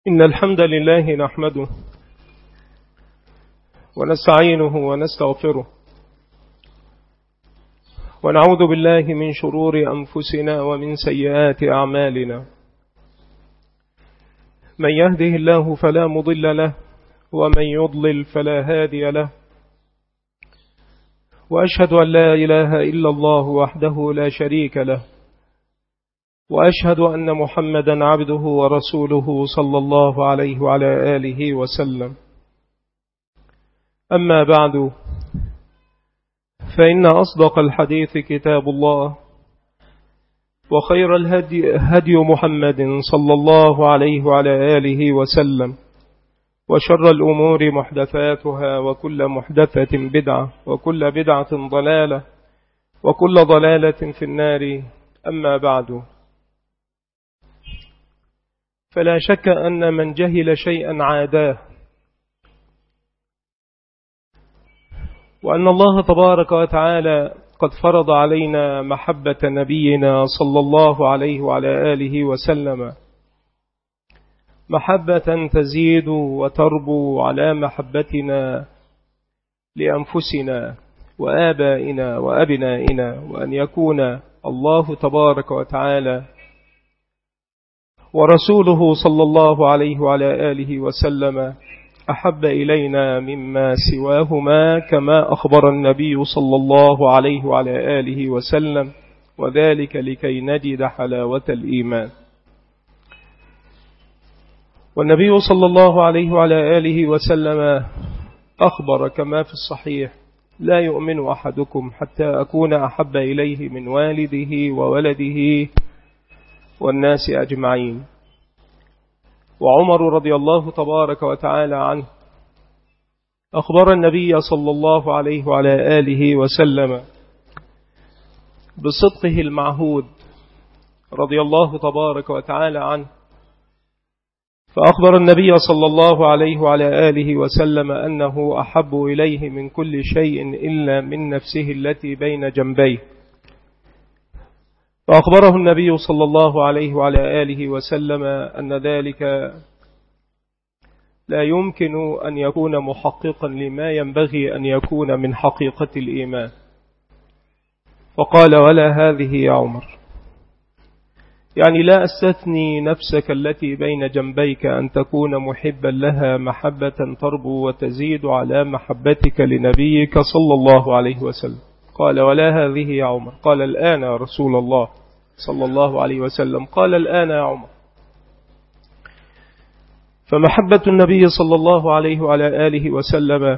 إن الحمد لله نحمده ونستعينه ونستغفره ونعوذ بالله من شرور أنفسنا ومن سيئات أعمالنا. من يهده الله فلا مضل له ومن يضلل فلا هادي له، وأشهد أن لا إله إلا الله وحده لا شريك له، وأشهد أن محمدا عبده ورسوله صلى الله عليه وعلى آله وسلم. أما بعد، فإن أصدق الحديث كتاب الله، وخير الهدي هدي محمد صلى الله عليه وعلى آله وسلم، وشر الأمور محدثاتها، وكل محدثة بدعة، وكل بدعة ضلالة، وكل ضلالة في النار. أما بعد، فلا شك أن من جهل شيئا عاداه، وأن الله تبارك وتعالى قد فرض علينا محبة نبينا صلى الله عليه وعلى آله وسلم، محبة تزيد وتربو على محبتنا لأنفسنا وآبائنا وأبنائنا، وأن يكون الله تبارك وتعالى ورسوله صلى الله عليه وعلى آله وسلم أحب إلينا مما سواهما، كما أخبر النبي صلى الله عليه وعلى آله وسلم، وذلك لكي نجد حلاوة الإيمان. والنبي صلى الله عليه وعلى آله وسلم أخبر كما في الصحيح: لا يؤمن أحدكم حتى أكون أحب إليه من والده وولده والناس أجمعين. وعمر رضي الله تبارك وتعالى عنه أخبر النبي صلى الله عليه وعلى آله وسلم بصدقه المعهود رضي الله تبارك وتعالى عنه، فأخبر النبي صلى الله عليه وعلى آله وسلم أنه أحب إليه من كل شيء إلا من نفسه التي بين جنبيه. فأخبره النبي صلى الله عليه وعلى آله وسلم أن ذلك لا يمكن أن يكون محققا لما ينبغي أن يكون من حقيقة الإيمان. فقال: ولا هذه يا عمر، يعني لا أستثني نفسك التي بين جنبيك أن تكون محبا لها محبة تربو وتزيد على محبتك لنبيك صلى الله عليه وسلم. قال: ولا هذه يا عمر. قال: الآن يا رسول الله صلى الله عليه وسلم. قال: الآن يا عمر. فمحبة النبي صلى الله عليه وعلى آله وسلم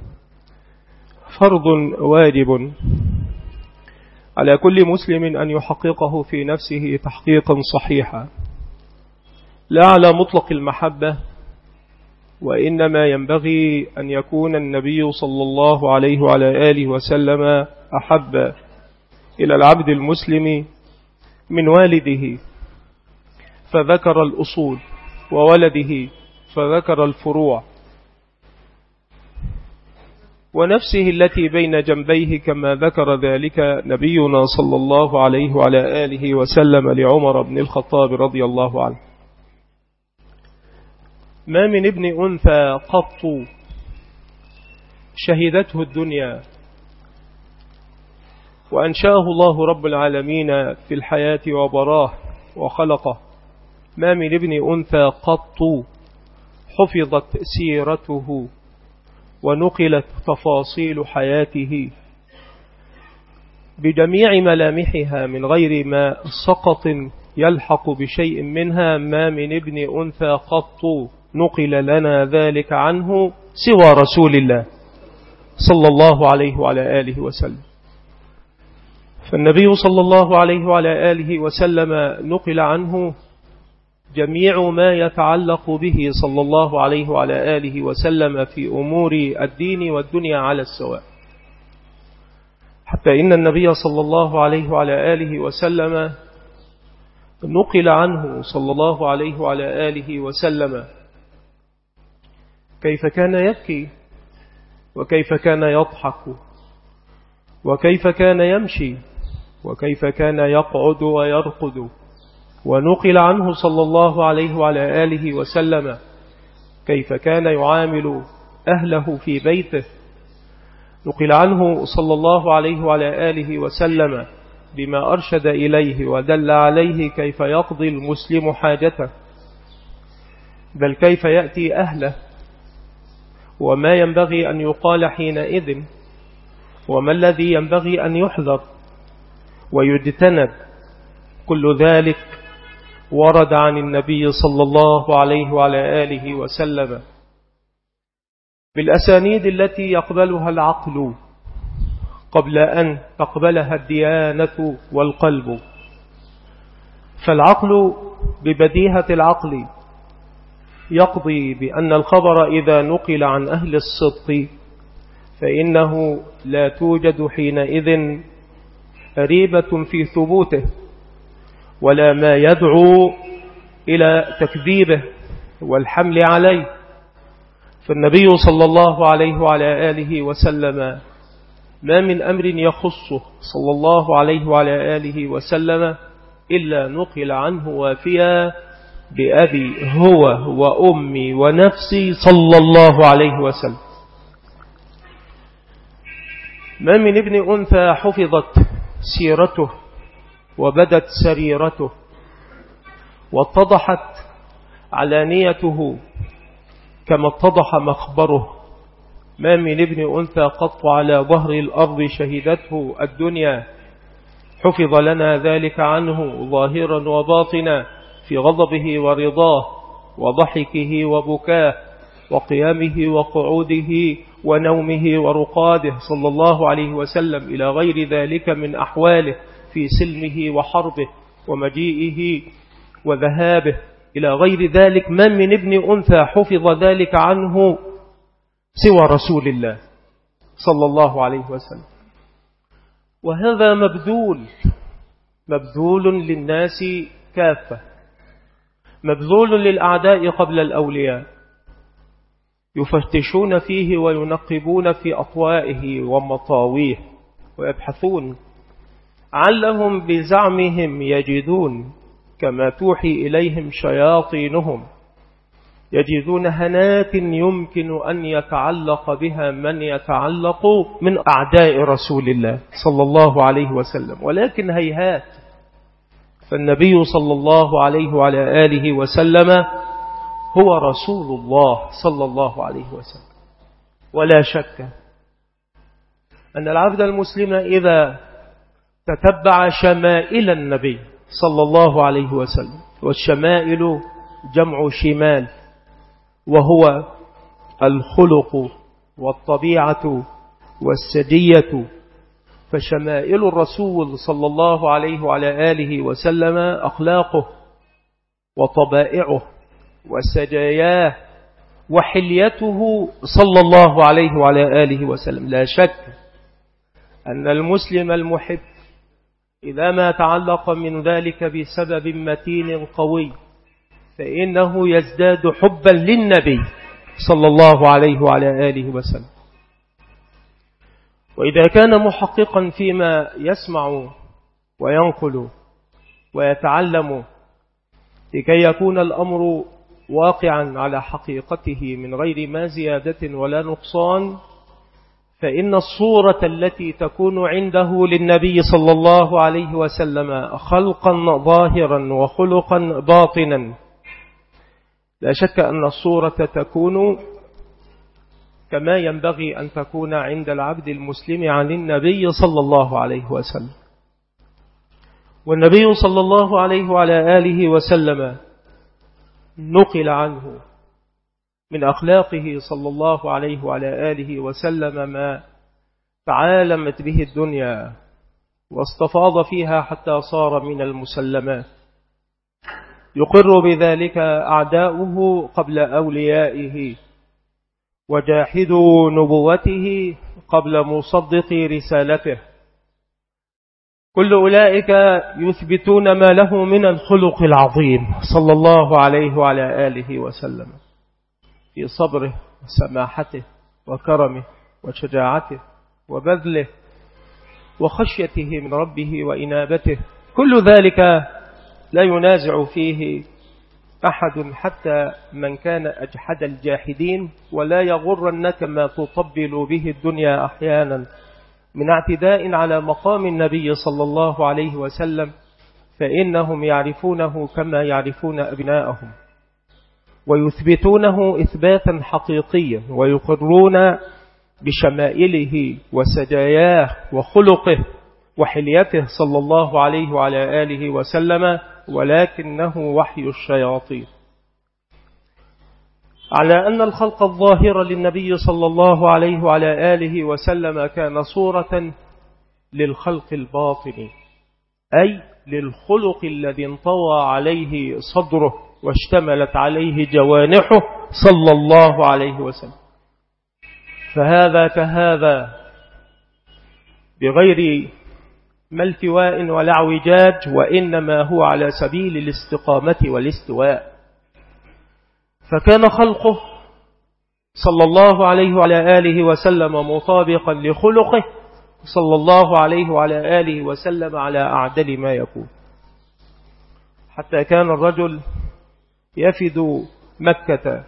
فرض واجب على كل مسلم أن يحققه في نفسه تحقيقا صحيحا، لا على مطلق المحبة، وإنما ينبغي أن يكون النبي صلى الله عليه وعلى آله وسلم أحب إلى العبد المسلم من والده فذكر الأصول، وولده فذكر الفروع، ونفسه التي بين جنبيه كما ذكر ذلك نبينا صلى الله عليه وعلى آله وسلم لعمر بن الخطاب رضي الله عنه. ما من ابن أنثى قط شهدته الدنيا وأنشأه الله رب العالمين في الحياة وبراه وخلقه، ما من ابن أنثى قط حفظت سيرته ونقلت تفاصيل حياته بجميع ملامحها من غير ما سقط يلحق بشيء منها. ما من ابن أنثى قط نقل لنا ذلك عنه سوى رسول الله صلى الله عليه وعلى آله وسلم. فالنبي صلى الله عليه وعلى آله وسلم نقل عنه جميع ما يتعلق به صلى الله عليه وعلى آله وسلم في أمور الدين والدنيا على السواء، حتى إن النبي صلى الله عليه وعلى آله وسلم نقل عنه صلى الله عليه وعلى آله وسلم كيف كان يبكي، وكيف كان يضحك، وكيف كان يمشي، وكيف كان يقعد ويرقد، ونقل عنه صلى الله عليه وعلى آله وسلم كيف كان يعامل أهله في بيته. نقل عنه صلى الله عليه وعلى آله وسلم بما أرشد إليه ودل عليه كيف يقضي المسلم حاجته، بل كيف يأتي أهله، وما ينبغي أن يقال حينئذ، وما الذي ينبغي أن يحذر ويجتنب. كل ذلك ورد عن النبي صلى الله عليه وعلى آله وسلم بالأسانيد التي يقبلها العقل قبل أن تقبلها الديانة والقلب. فالعقل ببديهة العقل يقضي بأن الخبر إذا نقل عن أهل الصدق فإنه لا توجد حينئذ ريبة في ثبوته ولا ما يدعو إلى تكذيبه والحمل عليه. فالنبي صلى الله عليه وعلى آله وسلم ما من أمر يخصه صلى الله عليه وعلى آله وسلم إلا نقل عنه وافيا بأبي هو وأمي ونفسي صلى الله عليه وسلم. ما من ابن أنثى حفظت سيرته وبدت سريرته واتضحت علانيته كما اتضح مخبره. ما من ابن أنثى قط على ظهر الأرض شهدته الدنيا حفظ لنا ذلك عنه ظاهرا وباطنا في غضبه ورضاه وضحكه وبكاه وقيامه وقعوده ونومه ورقاده صلى الله عليه وسلم إلى غير ذلك من أحواله في سلمه وحربه ومجيئه وذهابه إلى غير ذلك. من من ابن أنثى حفظ ذلك عنه سوى رسول الله صلى الله عليه وسلم. وهذا مبذول للناس كافة، مبذول للأعداء قبل الأولياء، يفتشون فيه وينقبون في أطوائه ومطاويه ويبحثون علهم بزعمهم يجدون كما توحي إليهم شياطينهم، يجدون هنات يمكن أن يتعلق بها من يتعلق من أعداء رسول الله صلى الله عليه وسلم. ولكن هيهات، فالنبي صلى الله عليه وعلى آله وسلم هو رسول الله صلى الله عليه وسلم. ولا شك أن العبد المسلم إذا تتبع شمائل النبي صلى الله عليه وسلم، والشمائل جمع شمال، وهو الخلق والطبيعة والسجية. فشمائل الرسول صلى الله عليه وعلى آله وسلم أخلاقه وطبائعه وسجاياه وحليته صلى الله عليه وعلى آله وسلم. لا شك أن المسلم المحب إذا ما تعلق من ذلك بسبب متين قوي فإنه يزداد حبا للنبي صلى الله عليه وعلى آله وسلم. وإذا كان محققا فيما يسمع وينقل ويتعلم لكي يكون الأمر واقعا على حقيقته من غير ما زيادة ولا نقصان، فإن الصورة التي تكون عنده للنبي صلى الله عليه وسلم خلقا ظاهرا وخلقا باطنا، لا شك أن الصورة تكون كما ينبغي أن تكون عند العبد المسلم عن النبي صلى الله عليه وسلم. والنبي صلى الله عليه وعلى آله وسلم نقل عنه من أخلاقه صلى الله عليه وعلى آله وسلم ما تعالمت به الدنيا واستفاض فيها حتى صار من المسلمات، يقر بذلك أعداؤه قبل أوليائه، وجاحدوا نبوته قبل مصدق رسالته. كل أولئك يثبتون ما له من الخلق العظيم صلى الله عليه وعلى آله وسلم في صبره وسماحته وكرمه وشجاعته وبذله وخشيته من ربه وإنابته. كل ذلك لا ينازع فيه أحد حتى من كان أجحد الجاحدين، ولا يغرنك ما تطبل به الدنيا أحيانا من اعتداء على مقام النبي صلى الله عليه وسلم، فإنهم يعرفونه كما يعرفون أبناءهم، ويثبتونه إثباتا حقيقيا، ويقرون بشمائله وسجاياه وخلقه وحليته صلى الله عليه وعلى آله وسلم، ولكنه وحي الشياطين. على أن الخلق الظاهر للنبي صلى الله عليه وعلى آله وسلم كان صورة للخلق الباطن، أي للخلق الذي انطوى عليه صدره واشتملت عليه جوانحه صلى الله عليه وسلم. فهذا كهذا بغير ما التواء ولا اعوجاج، وإنما هو على سبيل الاستقامة والاستواء. فكان خلقه صلى الله عليه وعلى آله وسلم مطابقا لخلقه صلى الله عليه وعلى آله وسلم على أعدل ما يكون، حتى كان الرجل يفد مكة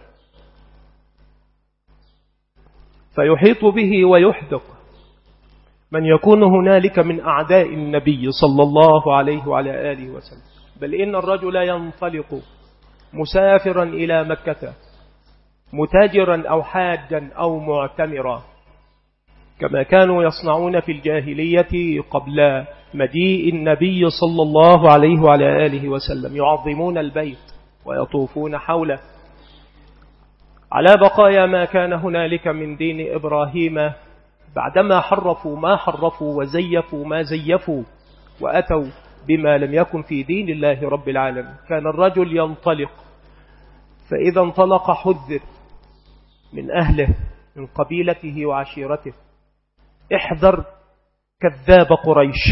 فيحيط به ويحدق من يكون هنالك من أعداء النبي صلى الله عليه وعلى آله وسلم، بل إن الرجل ينطلق مسافرا إلى مكة متاجرا أو حاجا أو معتمرا، كما كانوا يصنعون في الجاهلية قبل مجيء النبي صلى الله عليه وعلى آله وسلم، يعظمون البيت ويطوفون حوله على بقايا ما كان هنالك من دين إبراهيم، بعدما حرفوا ما حرفوا وزيفوا ما زيفوا وأتوا بما لم يكن في دين الله رب العالمين. كان الرجل ينطلق، فإذا انطلق حذر من أهله من قبيلته وعشيرته: احذر كذاب قريش.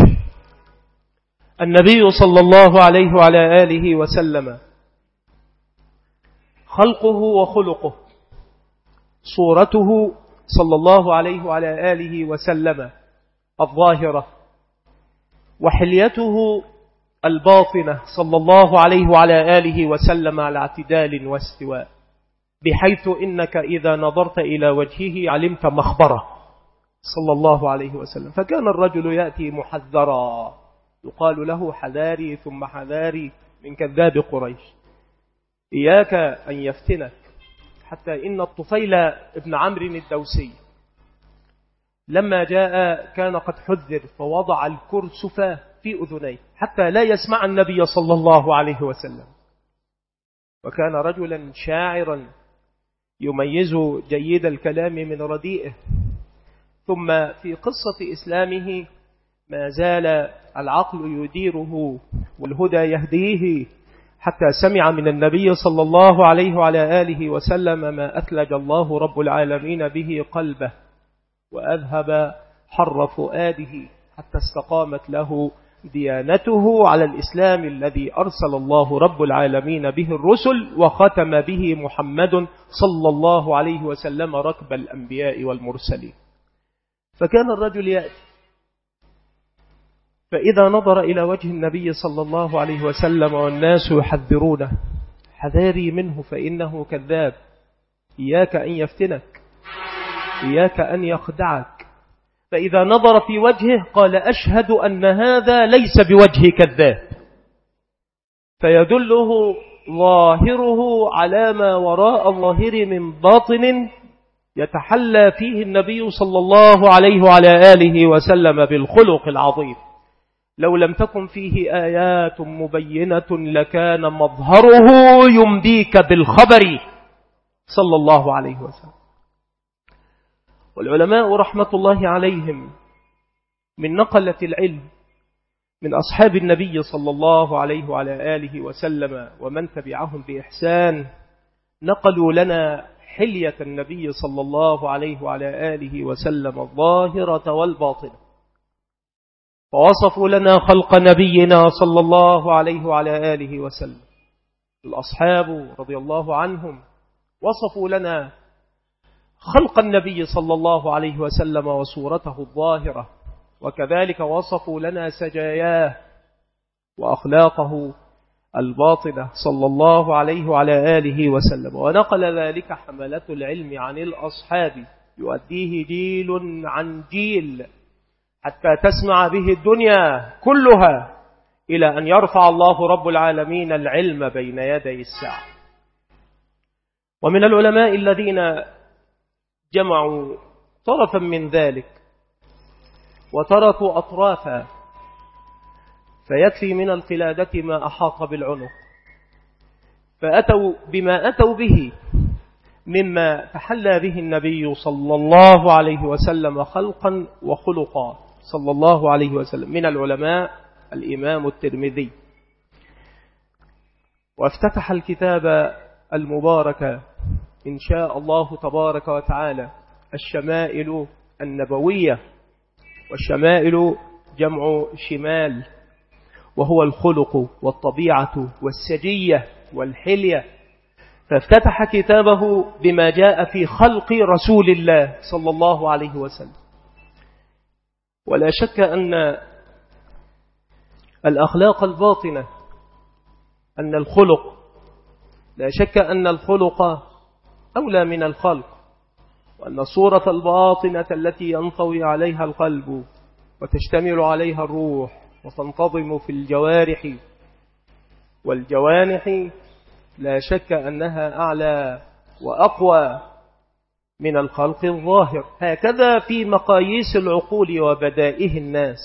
النبي صلى الله عليه وعلى آله وسلم خلقه وخلقه، صورته صلى الله عليه وعلى آله وسلم الظاهرة، وحليته الباطنة صلى الله عليه وعلى آله وسلم على اعتدال واستواء، بحيث إنك إذا نظرت إلى وجهه علمت مخبره صلى الله عليه وسلم. فكان الرجل يأتي محذرا يقال له: حذاري ثم حذاري من كذاب قريش، إياك أن يفتنك. حتى إن الطفيل ابن عمرو الدوسي لما جاء كان قد حذر، فوضع الكرسف في أذنيه حتى لا يسمع النبي صلى الله عليه وسلم، وكان رجلا شاعرا يميز جيد الكلام من رديئه. ثم في قصة إسلامه ما زال العقل يديره والهدى يهديه، حتى سمع من النبي صلى الله عليه وعلى آله وسلم ما أثلج الله رب العالمين به قلبه وأذهب حر فؤاده، حتى استقامت له ديانته على الإسلام الذي أرسل الله رب العالمين به الرسل، وختم به محمد صلى الله عليه وسلم ركب الأنبياء والمرسلين. فكان الرجل يأتي، فإذا نظر إلى وجه النبي صلى الله عليه وسلم والناس يحذرونه: حذاري منه فإنه كذاب، إياك أن يفتنك، إياك أن يخدعك. فإذا نظر في وجهه قال: أشهد أن هذا ليس بوجه كذاب، فيدله ظاهره على ما وراء الظاهر من باطن يتحلى فيه النبي صلى الله عليه وعلى آله وسلم بالخلق العظيم. لو لم تكن فيه آيات مبينة لكان مظهره ينبيك بالخبر صلى الله عليه وسلم. والعلماء رحمة الله عليهم من نقلة العلم من أصحاب النبي صلى الله عليه وعلى آله وسلم ومن تبعهم بإحسان نقلوا لنا حلية النبي صلى الله عليه وعلى آله وسلم الظاهرة والباطنة، فوصفوا لنا خلق نبينا صلى الله عليه وعلى آله وسلم. الأصحاب رضي الله عنهم وصفوا لنا خلق النبي صلى الله عليه وسلم وصورته الظاهرة، وكذلك وصفوا لنا سجاياه وأخلاقه الباطنة صلى الله عليه وعلى آله وسلم. ونقل ذلك حملة العلم عن الأصحاب يؤديه جيل عن جيل حتى تسمع به الدنيا كلها إلى أن يرفع الله رب العالمين العلم بين يدي الساعة. ومن العلماء الذين جمعوا طرفا من ذلك وتركوا أطرافا، فيكفي من القلادة ما أحاط بالعنق، فأتوا بما أتوا به مما تحلى به النبي صلى الله عليه وسلم خلقا وخلقا صلى الله عليه وسلم. من العلماء الإمام الترمذي، وافتتح الكتاب المبارك إن شاء الله تبارك وتعالى الشمائل النبوية، والشمائل جمع شمال، وهو الخلق والطبيعة والسجية والحلية، فافتتح كتابه بما جاء في خلق رسول الله صلى الله عليه وسلم. ولا شك أن الأخلاق الباطنة، أن الخلق، لا شك أن الخلق أولى من الخلق، وأن الصورة الباطنة التي ينطوي عليها القلب وتشتمل عليها الروح وتنتظم في الجوارح والجوانح لا شك أنها أعلى وأقوى من الخلق الظاهر. هكذا في مقاييس العقول وبدائه الناس.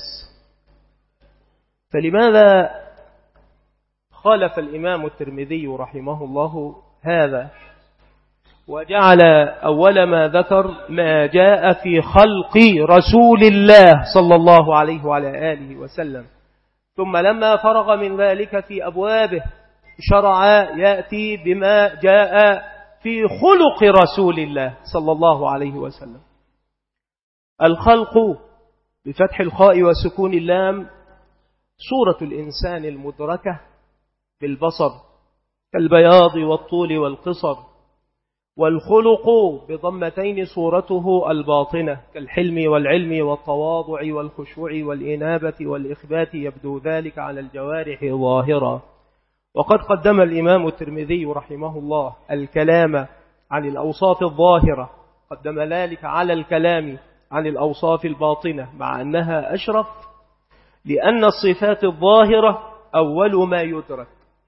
فلماذا خالف الإمام الترمذي رحمه الله هذا وجعل أول ما ذكر ما جاء في خلق رسول الله صلى الله عليه وعلى آله وسلم، ثم لما فرغ من ذلك في أبوابه شرع يأتي بما جاء في خلق رسول الله صلى الله عليه وسلم. الخلق بفتح الخاء وسكون اللام صورة الإنسان المدركة بالبصر كالبياض والطول والقصر، والخلق بضمتين صورته الباطنة كالحلم والعلم والتواضع والخشوع والإنابة والإخبات، يبدو ذلك على الجوارح ظاهرا. وقد قدم الإمام الترمذي رحمه الله الكلام عن الأوصاف الظاهرة، قدم ذلك على الكلام عن الأوصاف الباطنة، مع أنها أشرف، لأن الصفات الظاهرة أول ما يدرك.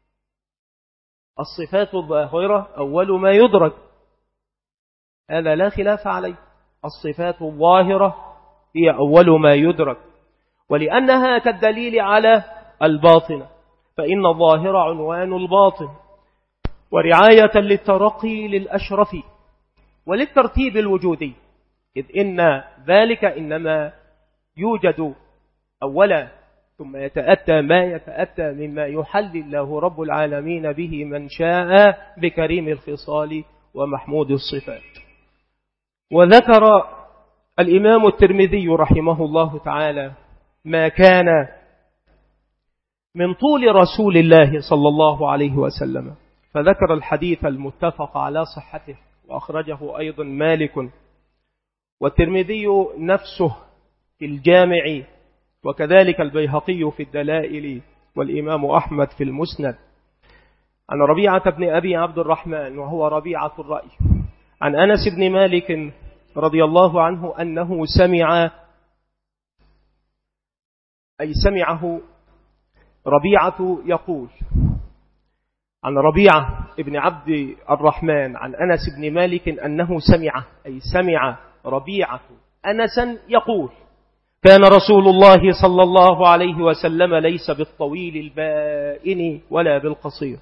الصفات الظاهرة أول ما يدرك، هذا لا خلاف عليه. الصفات الظاهرة هي أول ما يدرك، ولأنها كالدليل على الباطنة، فإن الظاهر عنوان الباطن، ورعاية للترقي للأشرف وللترتيب الوجودي، إذ إن ذلك إنما يوجد أولا ثم يتأتى ما يتأتى مما يحل الله رب العالمين به من شاء بكريم الخصال ومحمود الصفات. وذكر الإمام الترمذي رحمه الله تعالى ما كان من طول رسول الله صلى الله عليه وسلم، فذكر الحديث المتفق على صحته، وأخرجه أيضا مالك والترمذي نفسه في الجامع، وكذلك البيهقي في الدلائل، والإمام أحمد في المسند، عن ربيعة بن أبي عبد الرحمن وهو ربيعة الرأي، عن أنس بن مالك رضي الله عنه أنه سمعه ربيعة يقول، عن ربيعة ابن عبد الرحمن عن أنس بن مالك أنه سمع ربيعة أنسا يقول: كان رسول الله صلى الله عليه وسلم ليس بالطويل البائن ولا بالقصير،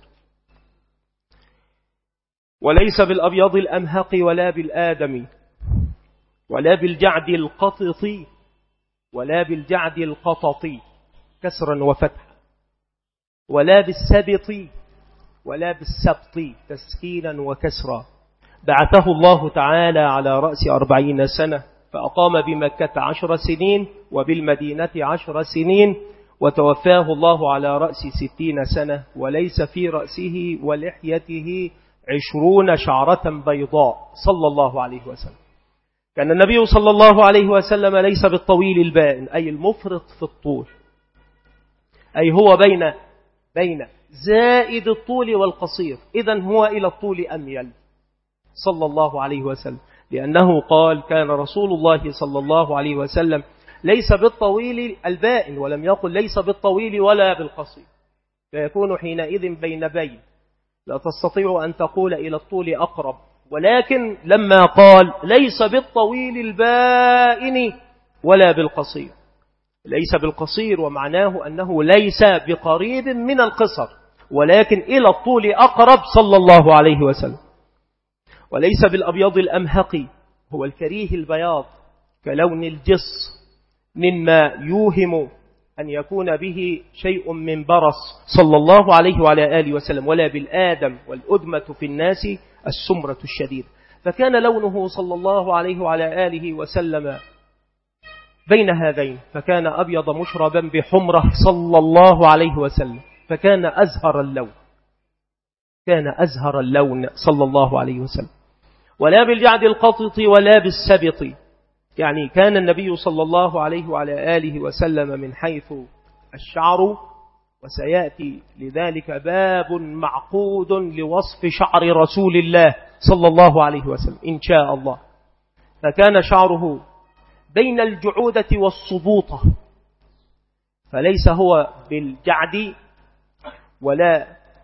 وليس بالأبيض الأمهق ولا بالآدم، ولا بالجعد القطط ولا بالجعد القطط كسرا وفتحا، ولا بالسبط ولا بالسبط تسكينا وكسرا. بعثه الله تعالى على رأس 40 سنة، فأقام بمكة 10 سنين وبالمدينة 10 سنين، وتوفاه الله على رأس 60 سنة، وليس في رأسه ولحيته 20 شعرة بيضاء صلى الله عليه وسلم. كان النبي صلى الله عليه وسلم ليس بالطويل البائن، أي المفرط في الطول، أي هو بين زائد الطول والقصير، إذن هو إلى الطول أميل صلى الله عليه وسلم، لأنه قال كان رسول الله صلى الله عليه وسلم ليس بالطويل البائن، ولم يقل ليس بالطويل ولا بالقصير، فيكون حينئذ بين بين، لا تستطيع أن تقول إلى الطول أقرب. ولكن لما قال ليس بالطويل البائن ولا بالقصير، ليس بالقصير ومعناه أنه ليس بقريب من القصر، ولكن إلى الطول أقرب صلى الله عليه وسلم. وليس بالأبيض الأمهقي، هو الكريه البياض كلون الجص، مما يوهم أن يكون به شيء من برص صلى الله عليه وعلى آله وسلم، ولا بالآدم والأدمة في الناس السمرة الشديد. فكان لونه صلى الله عليه وعلى آله وسلم بين هذين، فكان أبيض مشربا بحمرة صلى الله عليه وسلم، فكان أزهر اللون، كان أزهر اللون صلى الله عليه وسلم. ولا بالجعد القطط ولا بالسبط، يعني كان النبي صلى الله عليه وعلى آله وسلم من حيث الشعر، وسيأتي لذلك باب معقود لوصف شعر رسول الله صلى الله عليه وسلم إن شاء الله. فكان شعره بين الجعودة والصبوطة، فليس هو بالجعد ولا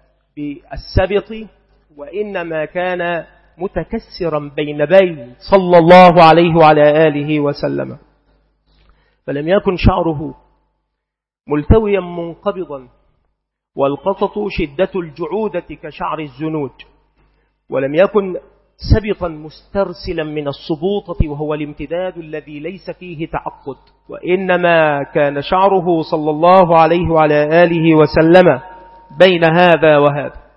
بالسبط، وإنما كان متكسرا بين بين صلى الله عليه وعلى آله وسلم. فلم يكن شعره ملتويا منقبضا، والقطط شدة الجعودة كشعر الزنوج، ولم يكن سبطا مسترسلا من السبوطة وهو الامتداد الذي ليس فيه تعقد، وإنما كان شعره صلى الله عليه وعلى آله وسلم بين هذا وهذا.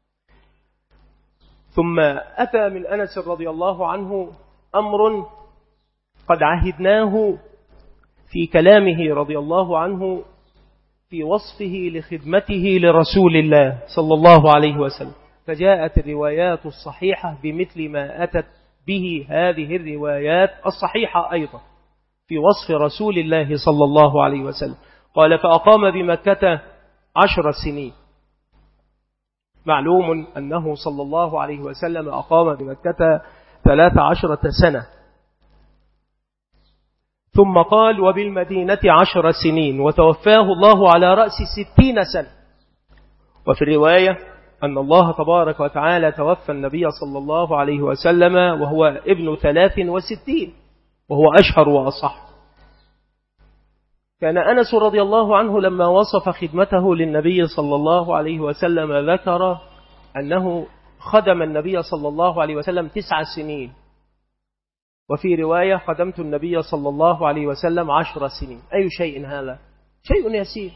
ثم أتى من أنس رضي الله عنه أمر قد عهدناه في كلامه رضي الله عنه في وصفه لخدمته لرسول الله صلى الله عليه وسلم، فجاءت الروايات الصحيحة بمثل ما أتت به هذه الروايات الصحيحة أيضا في وصف رسول الله صلى الله عليه وسلم. قال فأقام بمكة 10 سنين. معلوم أنه صلى الله عليه وسلم أقام بمكة 13 سنة، ثم قال وبالمدينة 10 سنين، وتوفاه الله على رأس 60 سنة. وفي الرواية أن الله تبارك وتعالى توفى النبي صلى الله عليه وسلم وهو ابن 63، وهو أشهر وأصح. كان أنس رضي الله عنه لما وصف خدمته للنبي صلى الله عليه وسلم ذكر أنه خدم النبي صلى الله عليه وسلم 9 سنين، وفي رواية خدمت النبي صلى الله عليه وسلم 10 سنين. أي شيء هذا؟ شيء يسير.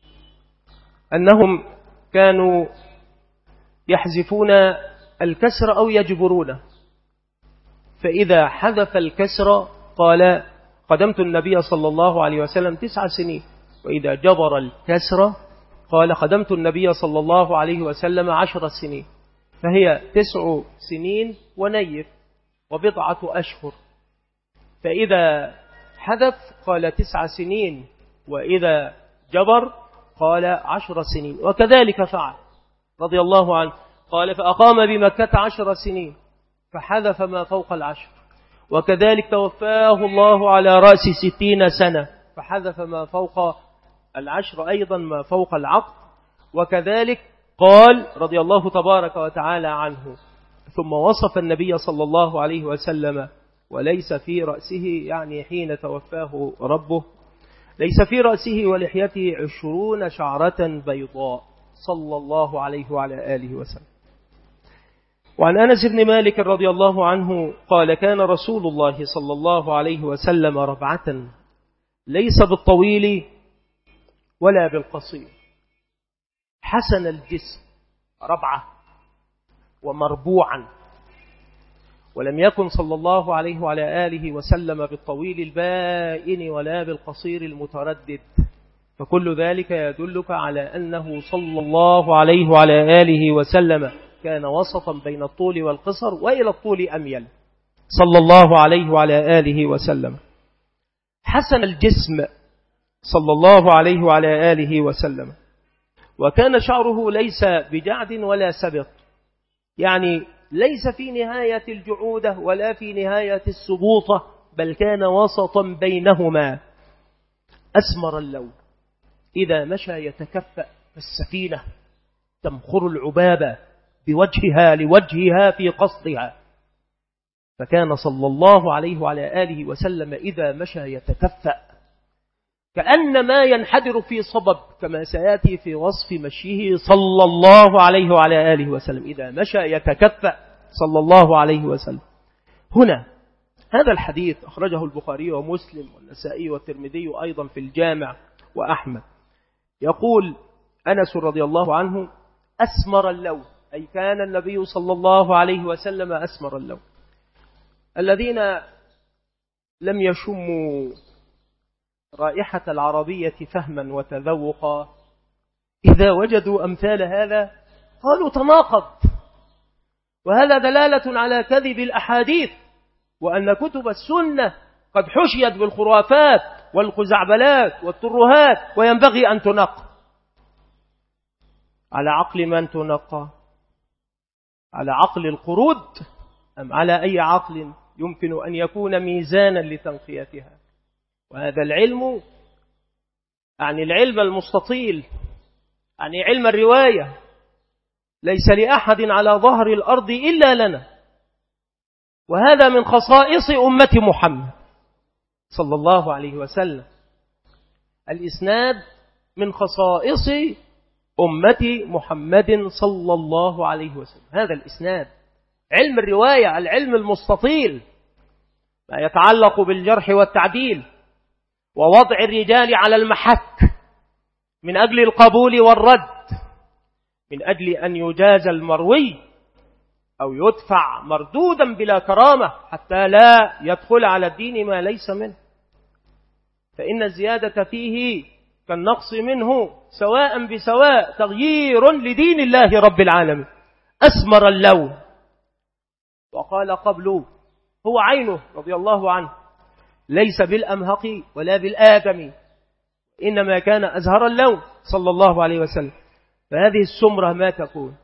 أنهم كانوا يحذفون الكسر أو يجبرونه، فإذا حذف الكسر قال قدمت النبي صلى الله عليه وسلم 9 سنين، وإذا جبر الكسر قال خدمت النبي صلى الله عليه وسلم 10 سنين، فهي 9 سنين ونيف وبضعة أشهر. فإذا حذف قال 9 سنين، وإذا جبر قال 10 سنين، وكذلك فعل رضي الله عنه. قال فأقام بمكة 10 سنين فحذف ما فوق 10، وكذلك توفاه الله على رأس 60 سنة فحذف ما فوق 10 أيضا ما فوق العقد. وكذلك قال رضي الله تبارك وتعالى عنه ثم وصف النبي صلى الله عليه وسلم وليس في رأسه، يعني حين توفاه ربه ليس في رأسه ولحيته 20 شعرة بيضاء صلى الله عليه وعلى آله وسلم. وعن أنس بن مالك رضي الله عنه قال كان رسول الله صلى الله عليه وسلم ربعة ليس بالطويل ولا بالقصير، حسن الجسم، ربعة ومربوعا، ولم يكن صلى الله عليه وعلى آله وسلم بالطويل البائن ولا بالقصير المتردد، فكل ذلك يدلك على أنه صلى الله عليه وعلى آله وسلم كان وسطا بين الطول والقصر، وإلى الطول أميل صلى الله عليه وعلى آله وسلم. حسن الجسم صلى الله عليه وعلى آله وسلم، وكان شعره ليس بجعد ولا سبط، يعني ليس في نهاية الجعودة ولا في نهاية السبوطة، بل كان وسطا بينهما، أسمر اللون، إذا مشى يتكفأ السفينة تمخر العبابة بوجهها لوجهها في قصدها. فكان صلى الله عليه وعلى آله وسلم إذا مشى يتكفأ كأنما ينحدر في صبب، كما سيأتي في وصف مشيه صلى الله عليه وعلى آله وسلم، إذا مشى يتكفأ صلى الله عليه وسلم. هنا هذا الحديث أخرجه البخاري ومسلم والنسائي والترمذي أيضا في الجامع وأحمد. يقول أنس رضي الله عنه: أسمر اللون، أي كان النبي صلى الله عليه وسلم أسمر اللون. الذين لم يشموا رائحة العربية فهما وتذوقا إذا وجدوا أمثال هذا قالوا تناقض، وهذا دلالة على كذب الأحاديث، وأن كتب السنة قد حشيت بالخرافات والخزعبلات والترهات، وينبغي أن تنقى. على عقل من تنقى؟ على عقل القرود أم على أي عقل يمكن أن يكون ميزانا لتنقيتها؟ وهذا العلم يعني العلم المستطيل، يعني علم الرواية، ليس لأحد على ظهر الأرض إلا لنا، وهذا من خصائص أمة محمد صلى الله عليه وسلم. الإسناد من خصائص أمة محمد صلى الله عليه وسلم، هذا الإسناد، علم الرواية، العلم المستطيل، ما يتعلق بالجرح والتعديل ووضع الرجال على المحك من أجل القبول والرد، من أجل أن يجاز المروي أو يدفع مردودا بلا كرامة حتى لا يدخل على الدين ما ليس منه، فإن الزيادة فيه كالنقص منه سواء بسواء، تغيير لدين الله رب العالمين. أسمر اللون، وقال قبله هو عينه رضي الله عنه ليس بالأمهق ولا بالآدم، إنما كان أزهر اللون صلى الله عليه وسلم. فهذه السمرة ما تكون؟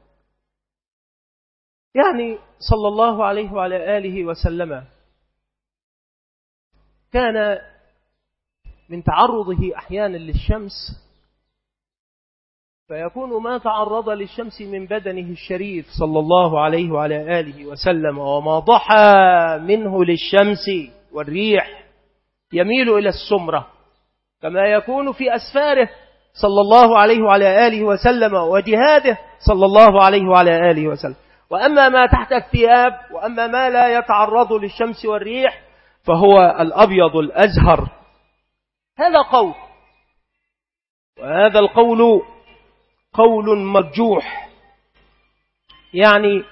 يعني صلى الله عليه وعلى آله وسلم كان من تعرضه أحيانا للشمس فيكون ما تعرض للشمس من بدنه الشريف صلى الله عليه وعلى آله وسلم، وما ضحى منه للشمس والريح يميل إلى السمرة، كما يكون في أسفاره صلى الله عليه وعلى آله وسلم وجهاده صلى الله عليه وعلى آله وسلم. وأما ما تحت الثياب وأما ما لا يتعرض للشمس والريح فهو الأبيض الأزهر. هذا قول، وهذا القول قول مرجوح. يعني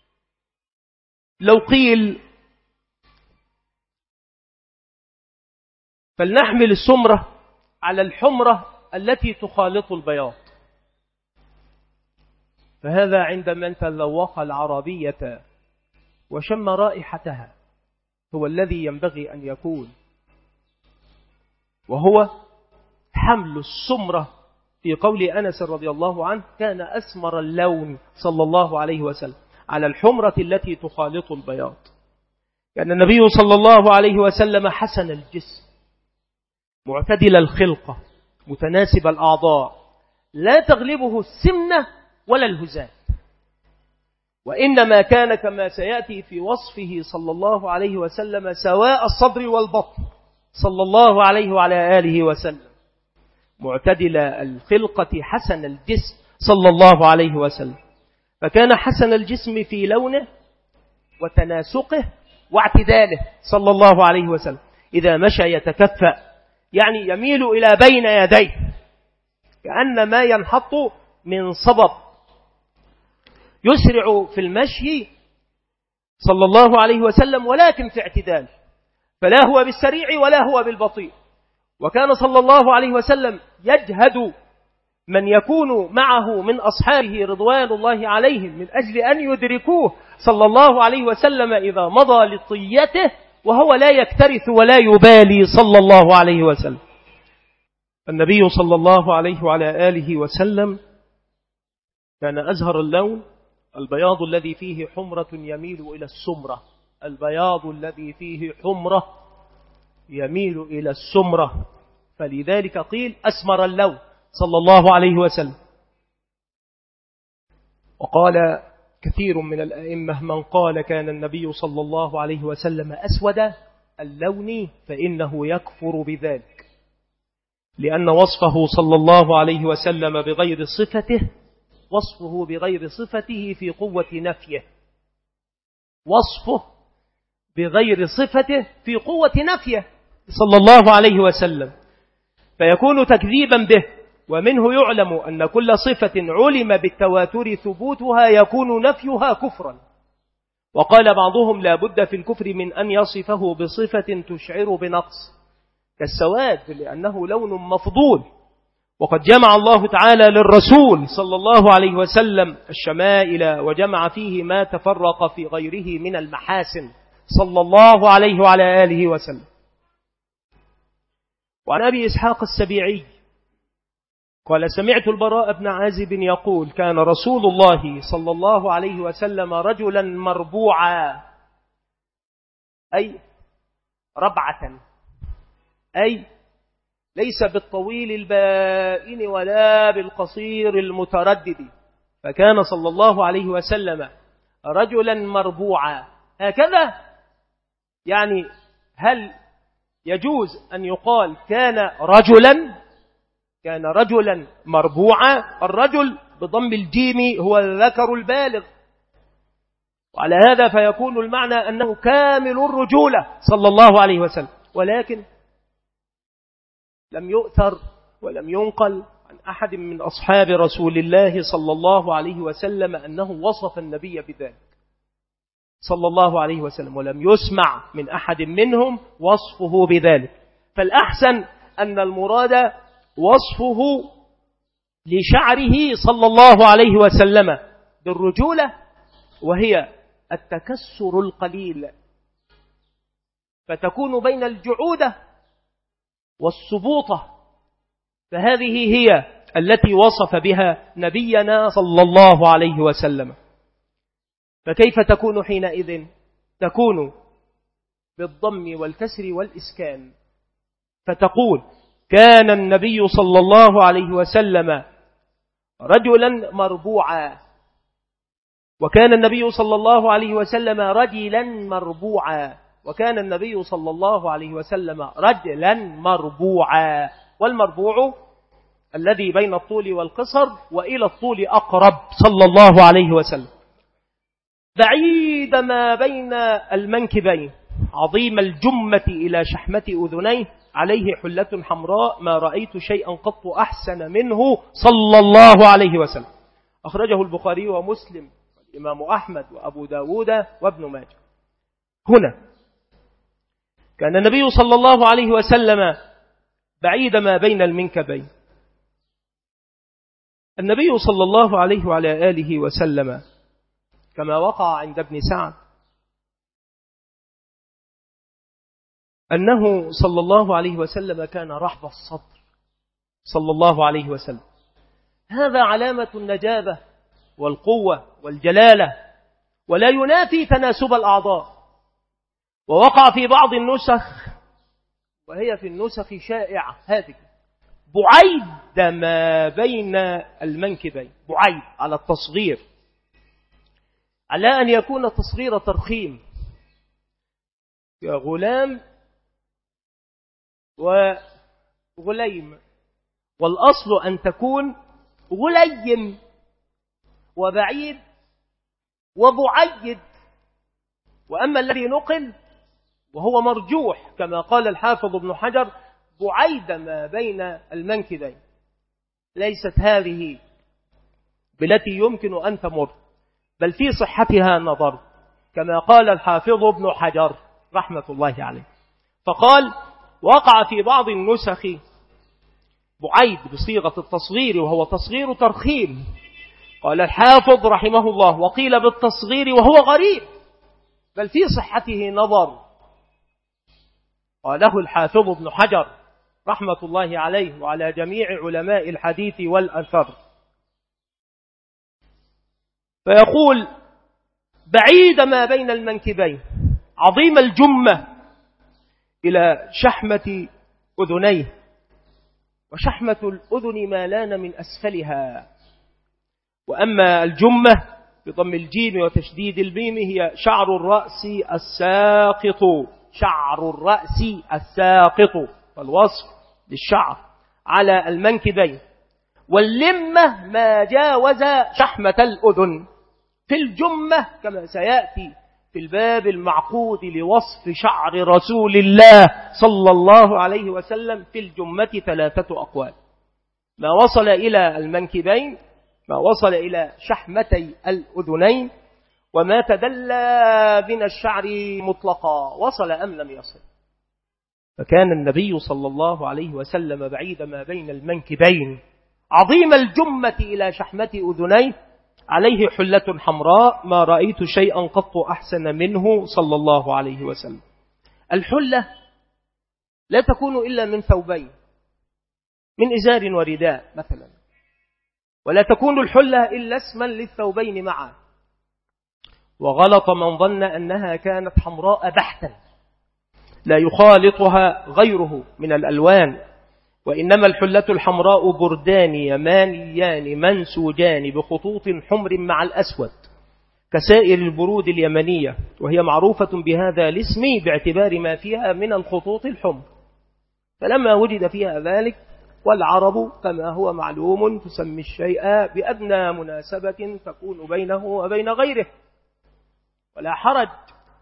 لو قيل فلنحمل السمرة على الحمرة التي تخالط البياض، فهذا عند من تذوق العربية وشم رائحتها هو الذي ينبغي أن يكون، وهو حمل السمرة في قول أنس رضي الله عنه كان أسمر اللون صلى الله عليه وسلم على الحمرة التي تخالط البياض. كان النبي صلى الله عليه وسلم حسن الجسم معتدل الخلقة متناسب الأعضاء، لا تغلبه السمنة ولا الهزال، وإنما كان كما سيأتي في وصفه صلى الله عليه وسلم سواء الصدر والبطن صلى الله عليه وعلى آله وسلم، معتدل الخلقة حسن الجسم صلى الله عليه وسلم. فكان حسن الجسم في لونه وتناسقه واعتداله صلى الله عليه وسلم. إذا مشى يتكفأ، يعني يميل إلى بين يديه كأن ما ينحط من صبب، يسرع في المشي صلى الله عليه وسلم ولكن في اعتدال، فلا هو بالسريع ولا هو بالبطيء. وكان صلى الله عليه وسلم يجهد من يكون معه من أصحابه رضوان الله عليهم من أجل أن يدركوه صلى الله عليه وسلم إذا مضى لطيته، وهو لا يكترث ولا يبالي صلى الله عليه وسلم. النبي صلى الله عليه وعلى آله وسلم كان أزهر اللون، البياض الذي فيه حمرة يميل إلى السمرة، البياض الذي فيه حمرة يميل إلى السمرة، فلذلك قيل أسمر اللون صلى الله عليه وسلم. وقال كثير من الأئمة من قال كان النبي صلى الله عليه وسلم أسود اللون فإنه يكفر بذلك، لأن وصفه صلى الله عليه وسلم بغير صفته وصفه بغير صفته في قوة نفيه، وصفه بغير صفته في قوة نفيه صلى الله عليه وسلم، فيكون تكذيبا به. ومنه يعلم أن كل صفة علم بالتواتر ثبوتها يكون نفيها كفرا. وقال بعضهم لا بد في الكفر من أن يصفه بصفة تشعر بنقص كالسواد لأنه لون مفضول، وقد جمع الله تعالى للرسول صلى الله عليه وسلم الشمائل وجمع فيه ما تفرق في غيره من المحاسن صلى الله عليه وعلى آله وسلم. وعن أبي إسحاق السبيعي قال سمعت البراء بن عازب يقول كان رسول الله صلى الله عليه وسلم رجلا مربوعا، أي ربعة، أي ليس بالطويل البائن ولا بالقصير المتردد، فكان صلى الله عليه وسلم رجلا مربوعا. هكذا يعني هل يجوز أن يقال كان رجلا مربوعا؟ الرجل بضم الجيم هو الذكر البالغ، وعلى هذا فيكون المعنى أنه كامل الرجولة صلى الله عليه وسلم. ولكن لم يؤثر ولم ينقل عن أحد من أصحاب رسول الله صلى الله عليه وسلم أنه وصف النبي بذلك صلى الله عليه وسلم، ولم يسمع من أحد منهم وصفه بذلك. فالأحسن أن المراد وصفه لشعره صلى الله عليه وسلم بالرجولة، وهي التكسر القليل، فتكون بين الجعودة والسبوطة، فهذه هي التي وصف بها نبينا صلى الله عليه وسلم. فكيف تكون حينئذ؟ تكون بالضم والكسر والإسكان، فتقول كان النبي صلى الله عليه وسلم رجلا مربوعا، وكان النبي صلى الله عليه وسلم رجلا مربوعا، وكان النبي صلى الله عليه وسلم رجلا مربوعا. والمربوع الذي بين الطول والقصر وإلى الطول أقرب صلى الله عليه وسلم، بعيد ما بين المنكبين، عظيم الجمة إلى شحمة أذنيه، عليه حلة حمراء، ما رأيت شيئا قط أحسن منه صلى الله عليه وسلم. أخرجه البخاري ومسلم والإمام أحمد وأبو داود وابن ماجه. هنا كان النبي صلى الله عليه وسلم بعيد ما بين المنكبين. النبي صلى الله عليه وعلى آله وسلم كما وقع عند ابن سعد أنه صلى الله عليه وسلم كان رحب الصدر صلى الله عليه وسلم، هذا علامة النجابة والقوة والجلالة، ولا ينافي تناسب الأعضاء. ووقع في بعض النسخ، وهي في النسخ شائعة هذه، بعيد ما بين المنكبين، بعيد على التصغير، على أن يكون تصغير ترخيم يا غلام وغليم، والأصل أن تكون غليم وبعيد وبعيد. وأما الذي نقل وهو مرجوح كما قال الحافظ ابن حجر بعيد ما بين المنكبين، ليست هذه بالتي يمكن أن تمر، بل في صحتها نظر كما قال الحافظ ابن حجر رحمة الله عليه. فقال وقع في بعض النسخ بعيد بصيغة التصغير وهو تصغير ترخيم، قال الحافظ رحمه الله وقيل بالتصغير وهو غريب، بل في صحته نظر، قاله الحافظ ابن حجر رحمة الله عليه وعلى جميع علماء الحديث والأثر. فيقول بعيد ما بين المنكبين عظيم الجمة إلى شحمة أذنيه، وشحمة الأذن ما لان من أسفلها. وأما الجمة بضم الجيم وتشديد الميم هي شعر الرأس الساقط، شعر الرأس الساقط، فالوصف للشعر على المنكبين. واللمة ما جاوز شحمة الأذن. في الجمة كما سيأتي في الباب المعقود لوصف شعر رسول الله صلى الله عليه وسلم، في الجمة 3 أقوال: ما وصل إلى المنكبين، ما وصل إلى شحمتي الأذنين، وما تدلى من الشعر مطلقا، وصل أم لم يصل. فكان النبي صلى الله عليه وسلم بعيد ما بين المنكبين عظيم الجمة إلى شحمة أذنيه، عليه حلة حمراء ما رأيت شيئا قط أحسن منه صلى الله عليه وسلم. الحلة لا تكون إلا من ثوبين، من إزار ورداء مثلا، ولا تكون الحلة إلا اسما للثوبين معا. وغلط من ظن أنها كانت حمراء بحتا لا يخالطها غيره من الألوان، وإنما الحلة الحمراء بردان يمانيان منسوجان بخطوط حمر مع الأسود كسائر البرود اليمنية، وهي معروفة بهذا الاسم باعتبار ما فيها من الخطوط الحمر. فلما وجد فيها ذلك، والعرب كما هو معلوم تسمي الشيء بأدنى مناسبة تكون بينه وبين غيره ولا حرج،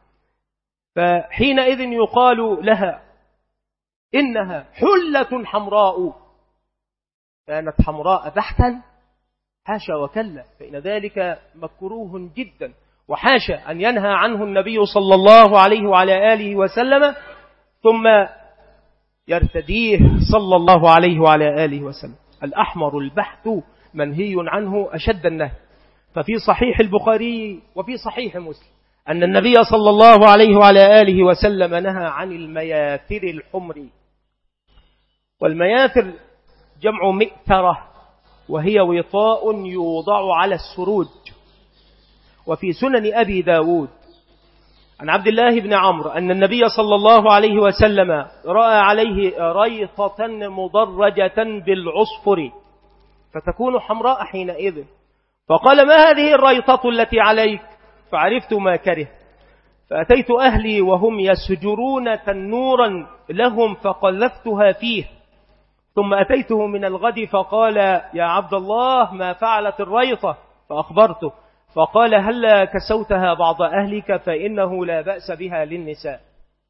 فحينئذ يقال لها إنها حلة حمراء. كانت حمراء بحتا؟ حاشا وكلا، فإن ذلك مكروه جدا، وحاشا أن ينهى عنه النبي صلى الله عليه وعلى آله وسلم ثم يرتديه صلى الله عليه وعلى آله وسلم. الأحمر البحت منهي عنه أشد النهي. ففي صحيح البخاري وفي صحيح مسلم أن النبي صلى الله عليه وعلى آله وسلم نهى عن المياثر الحمر. والمياثر جمع مئثرة، وهي وطاء يوضع على السروج. وفي سنن أبي داود عن عبد الله بن عمرو أن النبي صلى الله عليه وسلم رأى عليه ريطة مضرجة بالعصفر فتكون حمراء حينئذ، فقال: ما هذه الريطة التي عليك؟ فعرفت ما كره، فأتيت أهلي وهم يسجرون تنورا لهم فقذفتها فيه، ثم أتيته من الغد فقال: يا عبد الله ما فعلت الريطة؟ فأخبرته، فقال: هلا كسوتها بعض أهلك فإنه لا بأس بها للنساء.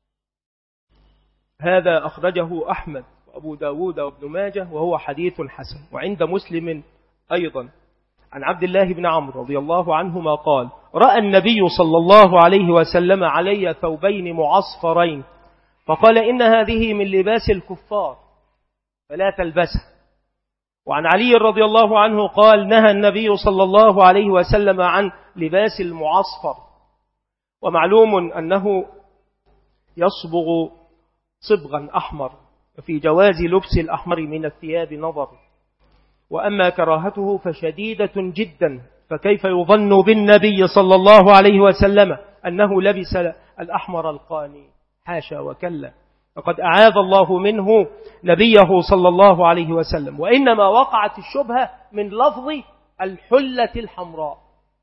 هذا أخرجه أحمد وأبو داود وابن ماجه وهو حديث حسن. وعند مسلم أيضا عن عبد الله بن عمرو رضي الله عنهما قال: رأى النبي صلى الله عليه وسلم علي ثوبين معصفرين فقال: إن هذه من لباس الكفار فلا تلبسه. وعن علي رضي الله عنه قال: نهى النبي صلى الله عليه وسلم عن لباس المعصفر. ومعلوم أنه يصبغ صبغا أحمر، وفي جواز لبس الأحمر من الثياب نظر، وأما كراهته فشديدة جدا، فكيف يظن بالنبي صلى الله عليه وسلم أنه لبس الأحمر القاني؟ حاشا وكلا، فقد أعاذ الله منه نبيه صلى الله عليه وسلم. وإنما وقعت الشبهة من لفظ الحلة الحمراء.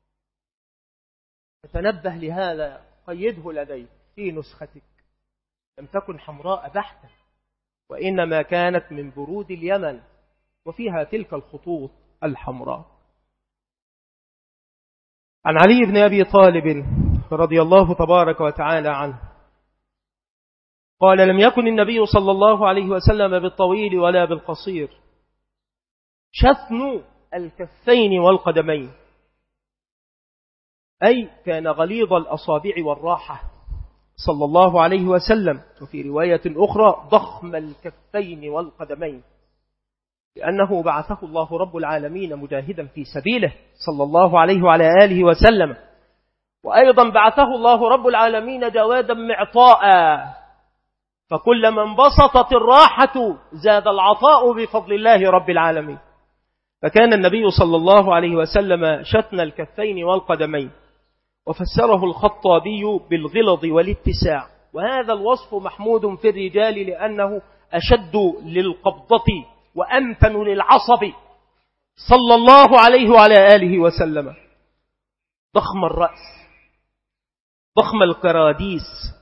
فتنبه لهذا، قيده لديك في نسختك، لم تكن حمراء بحتا، وإنما كانت من برود اليمن وفيها تلك الخطوط الحمراء. عن علي بن أبي طالب رضي الله تبارك وتعالى عنه قال: لم يكن النبي صلى الله عليه وسلم بالطويل ولا بالقصير، شثن الكفين والقدمين، أي كان غليظ الأصابع والراحة صلى الله عليه وسلم. وفي رواية أخرى: ضخم الكفين والقدمين، لأنه بعثه الله رب العالمين مجاهدا في سبيله صلى الله عليه وعلى آله وسلم. وأيضا بعثه الله رب العالمين جوادا معطاء، فكلما انبسطت الراحة زاد العطاء بفضل الله رب العالمين. فكان النبي صلى الله عليه وسلم شتن الكفين والقدمين، وفسره الخطابي بالغلظ والاتساع، وهذا الوصف محمود في الرجال لأنه أشد للقبضة وأمتن للعصب صلى الله عليه وعلى آله وسلم. ضخم الرأس، ضخم الكراديس،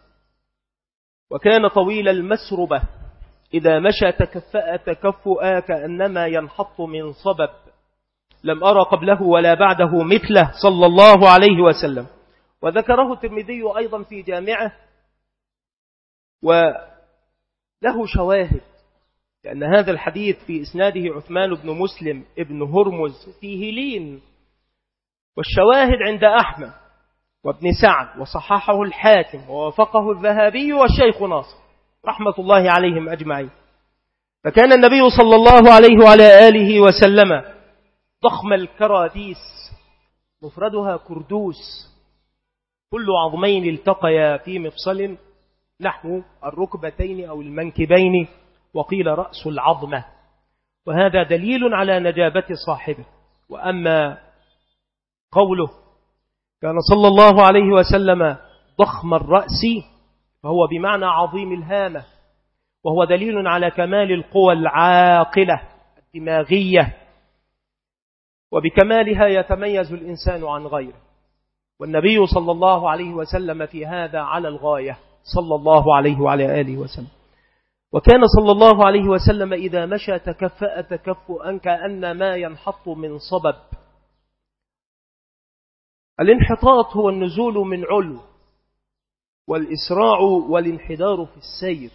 وكان طويل المسربة، إذا مشى تكفأ تكفؤا كأنما ينحط من صبب، لم أرى قبله ولا بعده مثله صلى الله عليه وسلم. وذكره الترمذي أيضا في جامعه، وله شواهد، لأن هذا الحديث في إسناده عثمان بن مسلم ابن هرمز فيه لين، والشواهد عند أحمد وابن سعد، وصححه الحاكم ووافقه الذهبي والشيخ ناصر رحمة الله عليهم أجمعين. فكان النبي صلى الله عليه وعلى آله وسلم ضخم الكراديس، مفردها كردوس، كل عظمين التقيا في مفصل نحو الركبتين أو المنكبين، وقيل رأس العظمة، وهذا دليل على نجابة صاحبه. وأما قوله كان صلى الله عليه وسلم ضخم الرأس، فهو بمعنى عظيم الهامة، وهو دليل على كمال القوى العاقلة الدماغية، وبكمالها يتميز الإنسان عن غيره، والنبي صلى الله عليه وسلم في هذا على الغاية صلى الله عليه وعلى آله وسلم. وكان صلى الله عليه وسلم إذا مشى تكفأ تكفؤا كأنما ينحط من صبب. الانحطاط هو النزول من علو، والإسراع والانحدار في السير.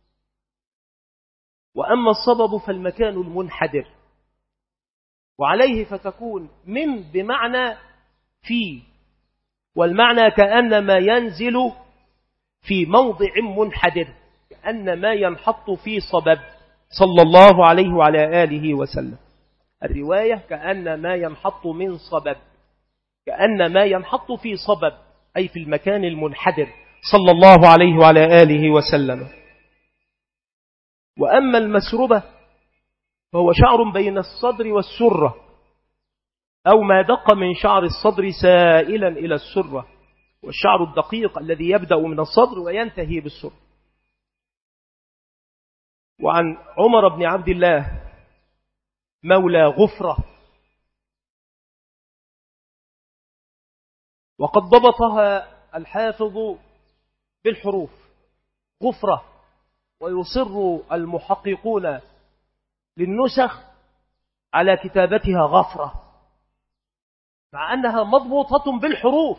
وأما الصبب فالمكان المنحدر، وعليه فتكون من بمعنى في، والمعنى كأنما ينزل في موضع منحدر، كأنما ينحط في صبب صلى الله عليه وعلى آله وسلم. الرواية كأنما ينحط من صبب، كأنما ينحط في صبب أي في المكان المنحدر صلى الله عليه وعلى آله وسلم. وأما المسربة فهو شعر بين الصدر والسرة، أو ما دق من شعر الصدر سائلا إلى السرة، والشعر الدقيق الذي يبدأ من الصدر وينتهي بالسرة. وعن عمر بن عبد الله مولى غفرة، وقد ضبطها الحافظ بالحروف غفرة، ويصر المحققون للنسخ على كتابتها غفرة، مع أنها مضبوطة بالحروف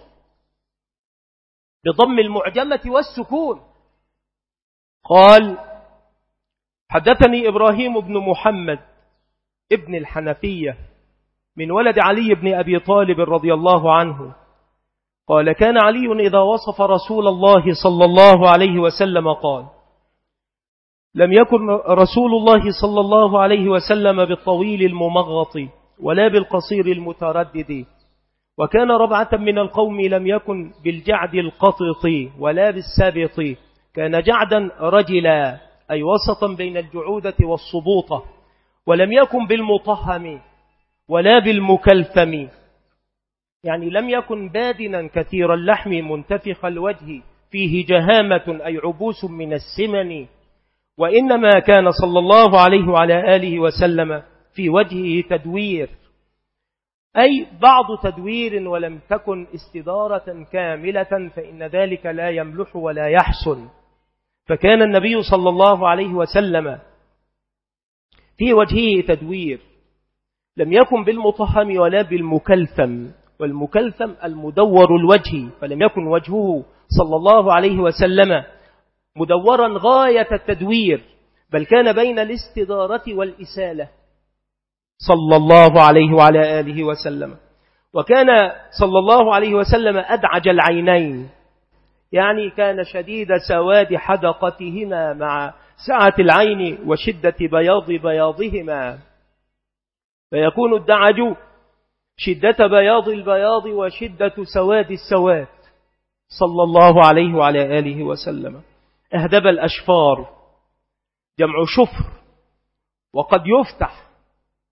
بضم المعجمة والسكون. قال حدثني إبراهيم بن محمد ابن الحنفية من ولد علي بن أبي طالب رضي الله عنه قال كان علي إذا وصف رسول الله صلى الله عليه وسلم قال لم يكن رسول الله صلى الله عليه وسلم بالطويل الممغط ولا بالقصير المتردد، وكان ربعة من القوم لم يكن بالجعد القطط ولا بالسابط، كان جعدا رجلا أي وسطا بين الجعودة والصبوطة، ولم يكن بالمطهم ولا بالمكلثم، يعني لم يكن بادنا كثير اللحم منتفخ الوجه فيه جهامة أي عبوس من السمن، وإنما كان صلى الله عليه وعلى آله وسلم في وجهه تدوير، أي بعض تدوير، ولم تكن استدارة كاملة، فإن ذلك لا يملح ولا يحسن. فكان النبي صلى الله عليه وسلم في وجهه تدوير، لم يكن بالمطهم ولا بالمكلثم، والمكلثم المدور الوجه، فلم يكن وجهه صلى الله عليه وسلم مدورا غاية التدوير، بل كان بين الاستدارة والإسالة صلى الله عليه وعلى آله وسلم. وكان صلى الله عليه وسلم أدعج العينين، يعني كان شديد سواد حدقتهما مع سعة العين وشدة بياضهما، فيكون الدعج شدة بياض البياض وشدة سواد السواد صلى الله عليه وعلى آله وسلم. أهدب الأشفار جمع شفر، وقد يفتح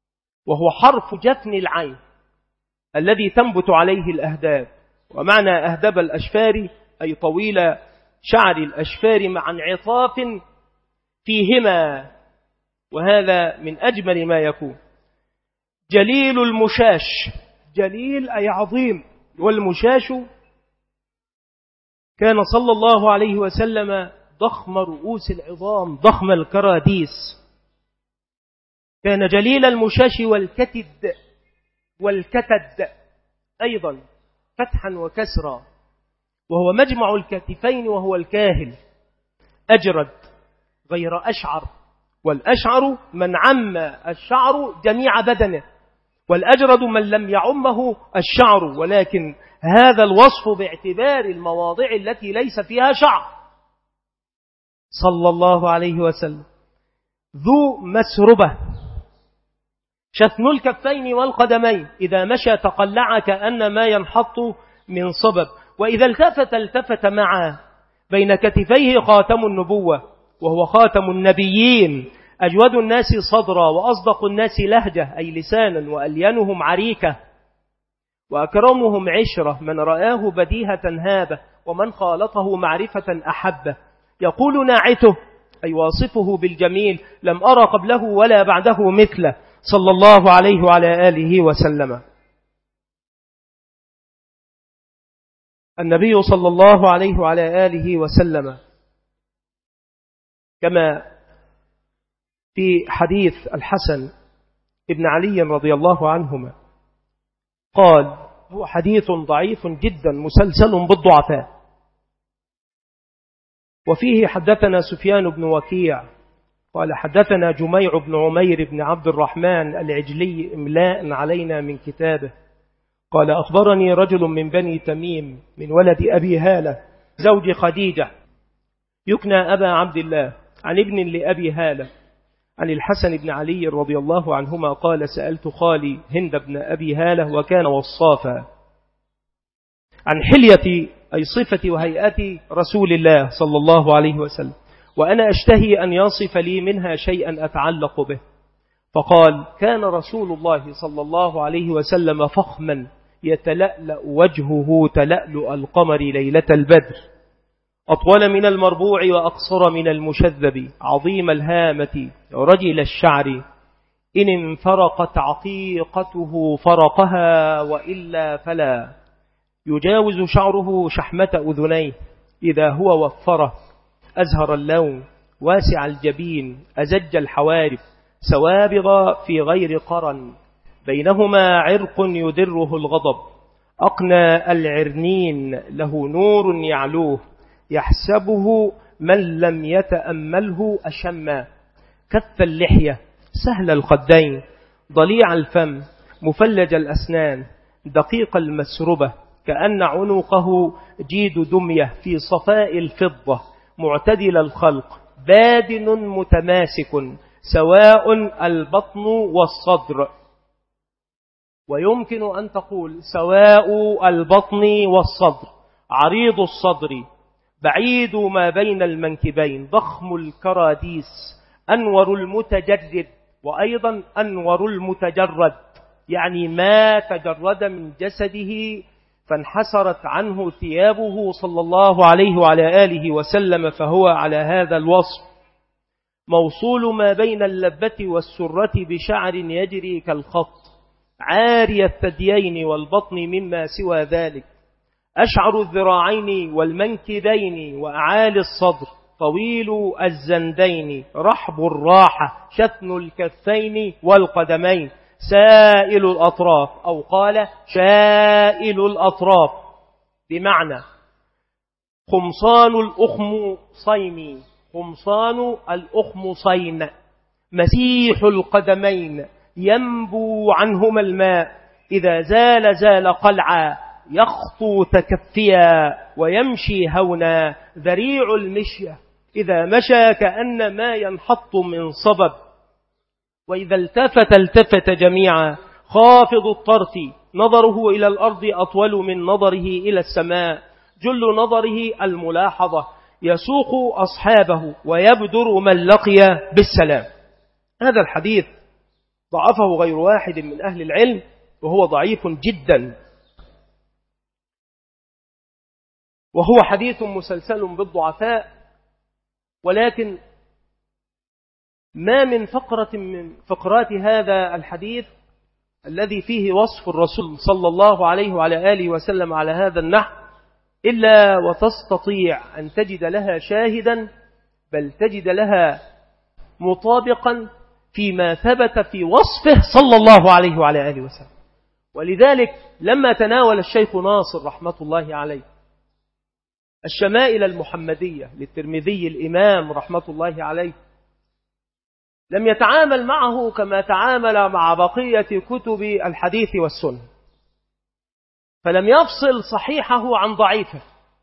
وهو حرف جفن العين الذي تنبت عليه الأهداب. ومعنى أهداب الأشفار أي طويل شعر الأشفار مع انعطاف فيهما، وهذا من أجمل ما يكون. جليل المشاش، جليل أي عظيم، والمشاش كان صلى الله عليه وسلم ضخم رؤوس العظام، ضخم الكراديس، كان جليل المشاش والكتد أيضا فتحا وكسرا، وهو مجمع الكتفين، وهو الكاهل. أجرد غير أشعر، والأشعر من عم الشعر جميع بدنه، والأجرد من لم يعمه الشعر، ولكن هذا الوصف باعتبار المواضع التي ليس فيها شعر صلى الله عليه وسلم. ذو مسربة، شثن الكفين والقدمين، إذا مشى تقلع كأن ما ينحط من صبب، وإذا التفت معه، بين كتفيه خاتم النبوة وهو خاتم النبيين، أجود الناس صدرا وأصدق الناس لهجة أي لسانا، وألينهم عريكة وأكرمهم عشرة، من رآه بديهة هابة ومن خالطه معرفة أحبه. يقول ناعته أي واصفه بالجميل: لم أرى قبله ولا بعده مثله، صلى الله عليه وعلى آله وسلم. النبي صلى الله عليه وعلى آله وسلم كما في حديث الحسن ابن علي رضي الله عنهما قال، هو حديث ضعيف جدا مسلسل بالضعفاء، وفيه حدثنا سفيان بن وكيع قال حدثنا جميع بن عمير بن عبد الرحمن العجلي إملاء علينا من كتابه قال أخبرني رجل من بني تميم من ولد أبي هالة زوج خديجة يكنى أبا عبد الله، عن ابن لأبي هالة عن الحسن بن علي رضي الله عنهما قال سألت خالي هند بن أبي هالة وكان وصافا عن حلية أي صفة وهيئة رسول الله صلى الله عليه وسلم، وأنا أشتهي أن يصف لي منها شيئا أتعلق به، فقال كان رسول الله صلى الله عليه وسلم فخما يتلألأ وجهه تلألؤ القمر ليلة البدر، أطول من المربوع وأقصر من المشذب، عظيم الهامة رجل الشعر، إن انفرقت عقيقته فرقها وإلا فلا، يجاوز شعره شحمة أذنيه إذا هو وفره، أزهر اللون واسع الجبين أزج الحوارب، سوابغ في غير قرن بينهما عرق يدره الغضب، أقنى العرنين له نور يعلوه يحسبه من لم يتأمله أشما، كث اللحية سهل الخدين ضليع الفم مفلج الأسنان، دقيق المسربة كأن عنقه جيد دمية في صفاء الفضة، معتدل الخلق بادن متماسك، سواء البطن والصدر، ويمكن أن تقول سواء البطن والصدر، عريض الصدر بعيد ما بين المنكبين، ضخم الكراديس، أنور المتجرد، وأيضا أنور المتجرد يعني ما تجرد من جسده فانحسرت عنه ثيابه صلى الله عليه وعلى آله وسلم، فهو على هذا الوصف، موصول ما بين اللبة والسرة بشعر يجري كالخط، عاري الثديين والبطن مما سوى ذلك، أشعر الذراعين والمنكبين وأعالي الصدر، طويل الزندين، رحب الراحة، شثن الكفين والقدمين، سائل الأطراف، أو قال شائل الأطراف، بمعنى خمصان الأخمصين، خمصان الأخمصين، مسيح القدمين، ينبو عنهما الماء، إذا زال قلعا، يخطو تكفيا ويمشي هونا، ذريع المشية، إذا مشى كأن ما ينحط من صبب، وإذا التفت جميعا، خافض الطرف، نظره إلى الأرض أطول من نظره إلى السماء، جل نظره الملاحظة، يسوق أصحابه ويبدر من لقي بالسلام. هذا الحديث ضعفه غير واحد من أهل العلم، وهو ضعيف جدا، وهو حديث مسلسل بالضعفاء. ولكن ما من فقرة من فقرات هذا الحديث الذي فيه وصف الرسول صلى الله عليه وعلى آله وسلم على هذا النحو إلا وتستطيع أن تجد لها شاهدا، بل تجد لها مطابقا فيما ثبت في وصفه صلى الله عليه وعلى آله وسلم. ولذلك لما تناول الشيخ ناصر رحمة الله عليه الشمائل المحمدية للترمذي الإمام رحمة الله عليه، لم يتعامل معه كما تعامل مع بقية كتب الحديث والسنة، فلم يفصل صحيحه عن ضعيفه،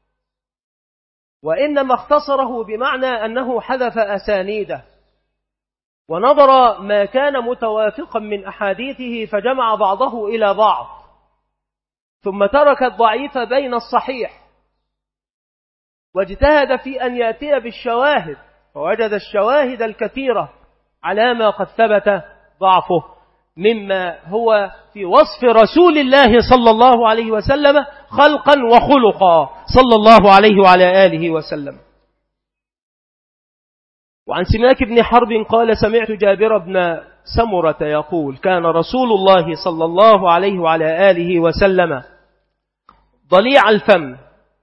وإنما اختصره بمعنى أنه حذف أسانيده ونظر ما كان متوافقا من أحاديثه فجمع بعضه إلى بعض، ثم ترك الضعيف بين الصحيح، واجتهد في أن يأتي بالشواهد، فوجد الشواهد الكثيرة على ما قد ثبت ضعفه مما هو في وصف رسول الله صلى الله عليه وسلم خلقا وخلقا صلى الله عليه وعلى آله وسلم. وعن سماك بن حرب قال: سمعت جابر بن سمرة يقول: كان رسول الله صلى الله عليه وعلى آله وسلم ضليع الفم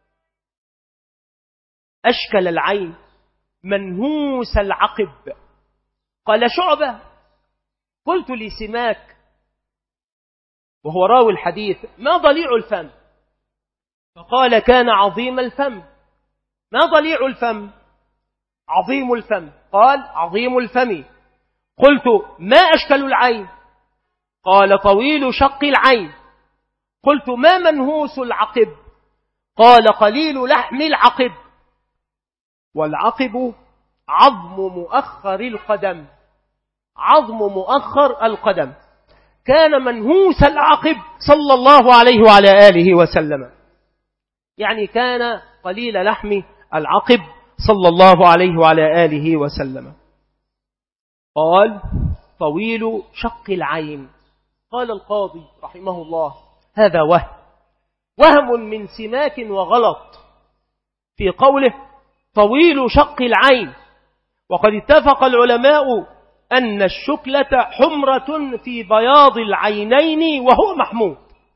أشكل العين منهوس العقب. قال شعبة: قلت لسماك وهو راوي الحديث: ما ضليع الفم؟ فقال: كان عظيم الفم. ما ضليع الفم؟ عظيم الفم. قال: عظيم الفم. قلت: ما أشكل العين؟ قال: طويل شق العين. قلت: ما منهوس العقب؟ قال: قليل لحم العقب. والعقب عظم مؤخر القدم، عظم مؤخر القدم. كان منهوس العقب صلى الله عليه وعلى آله وسلم، يعني كان قليل لحم العقب صلى الله عليه وعلى آله وسلم. قال: طويل شق العين. قال القاضي رحمه الله: هذا وهم من سماك وغلط في قوله طويل شق العين. وقد اتفق العلماء أن الشكلة حمرة في بياض العينين وهو محمود،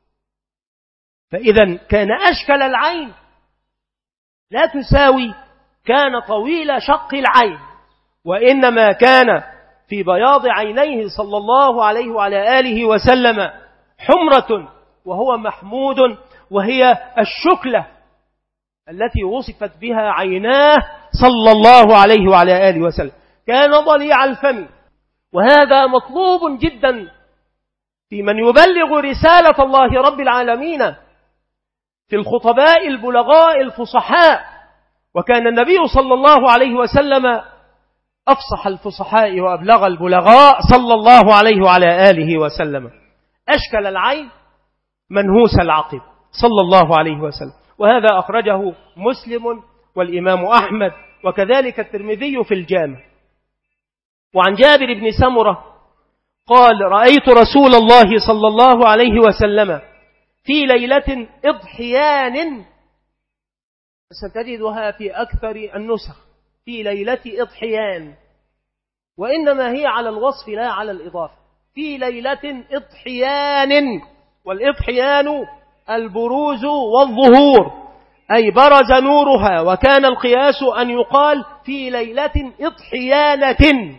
فإذا كان أشكل العين لا تساوي كان طويل شق العين، وإنما كان في بياض عينيه صلى الله عليه وعلى آله وسلم حمرة وهو محمود، وهي الشكلة التي وصفت بها عيناه صلى الله عليه وعلى آله وسلم. كان ضليع الفم، وهذا مطلوب جدا في من يبلغ رسالة الله رب العالمين في الخطباء البلغاء الفصحاء. وكان النبي صلى الله عليه وسلم أفصح الفصحاء وأبلغ البلغاء صلى الله عليه وعلى آله وسلم. أشكل العين منهوس العقب صلى الله عليه وسلم، وهذا أخرجه مسلم والإمام أحمد وكذلك الترمذي في الجامع. وعن جابر بن سمرة قال: رأيت رسول الله صلى الله عليه وسلم في ليلة إضحيان، ستجدها في أكثر النسخ في ليلة إضحيان، وإنما هي على الوصف لا على الإضافة. في ليلة إضحيان، والإضحيان البروز والظهور، أي برز نورها، وكان القياس أن يقال في ليلة إضحيانة،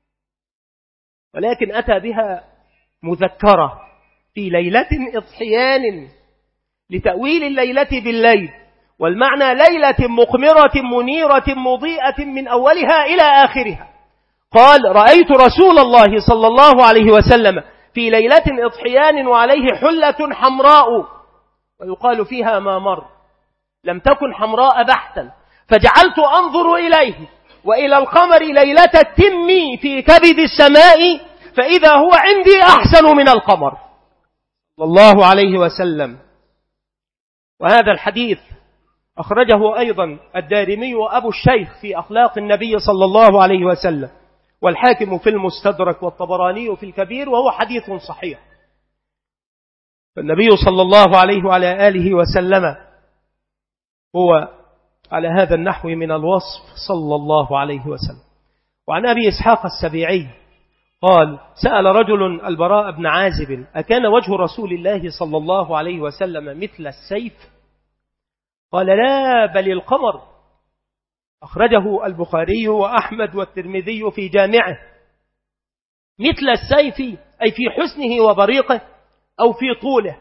ولكن أتى بها مذكرة في ليلة إضحيان لتأويل الليلة بالليل، والمعنى ليلة مقمرة منيرة مضيئة من أولها إلى آخرها. قال: رأيت رسول الله صلى الله عليه وسلم في ليلة إضحيان وعليه حلة حمراء، ويقال فيها ما مر، لم تكن حمراء بحتا، فجعلت أنظر إليه وإلى القمر ليلة التم في كبد السماء فإذا هو عندي أحسن من القمر صلى الله عليه وسلم. وهذا الحديث أخرجه أيضا الدارمي وأبو الشيخ في أخلاق النبي صلى الله عليه وسلم. والحاكم في المستدرك والطبراني في الكبير، وهو حديث صحيح. فالنبي صلى الله عليه وعلى آله وسلم هو على هذا النحو من الوصف صلى الله عليه وسلم. وعن أبي إسحاق السبيعي قال: سأل رجل البراء بن عازب: أكان وجه رسول الله صلى الله عليه وسلم مثل السيف؟ قال: لا، بل القمر. أخرجه البخاري وأحمد والترمذي في جامعه. مثل السيف أي في حسنه وبريقه أو في طوله.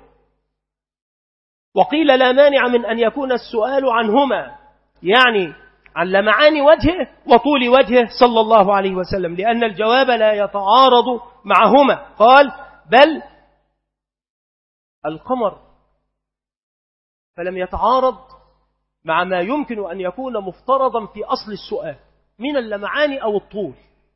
وقيل لا مانع من أن يكون السؤال عنهما، يعني عن لمعان وجهه وطول وجهه صلى الله عليه وسلم، لأن الجواب لا يتعارض معهما. قال: بل القمر، فلم يتعارض مع ما يمكن أن يكون مفترضا في أصل السؤال من اللمعان أو الطول،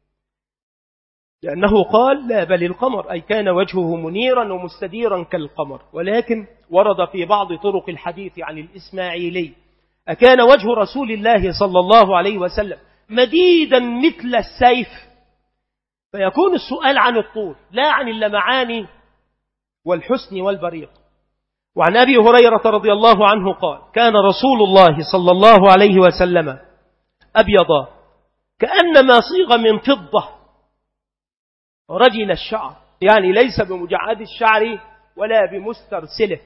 لأنه قال: لا، بل القمر، أي كان وجهه منيرا ومستديرا كالقمر. ولكن ورد في بعض طرق الحديث عن الإسماعيلي: أكان وجه رسول الله صلى الله عليه وسلم مديدا مثل السيف؟ فيكون السؤال عن الطول لا عن اللمعان والحسن والبريق. وعن أبي هريرة رضي الله عنه قال: كان رسول الله صلى الله عليه وسلم أبيض كأنما صيغ من فضة رجل الشعر، يعني ليس بمجعد الشعر ولا بمسترسله،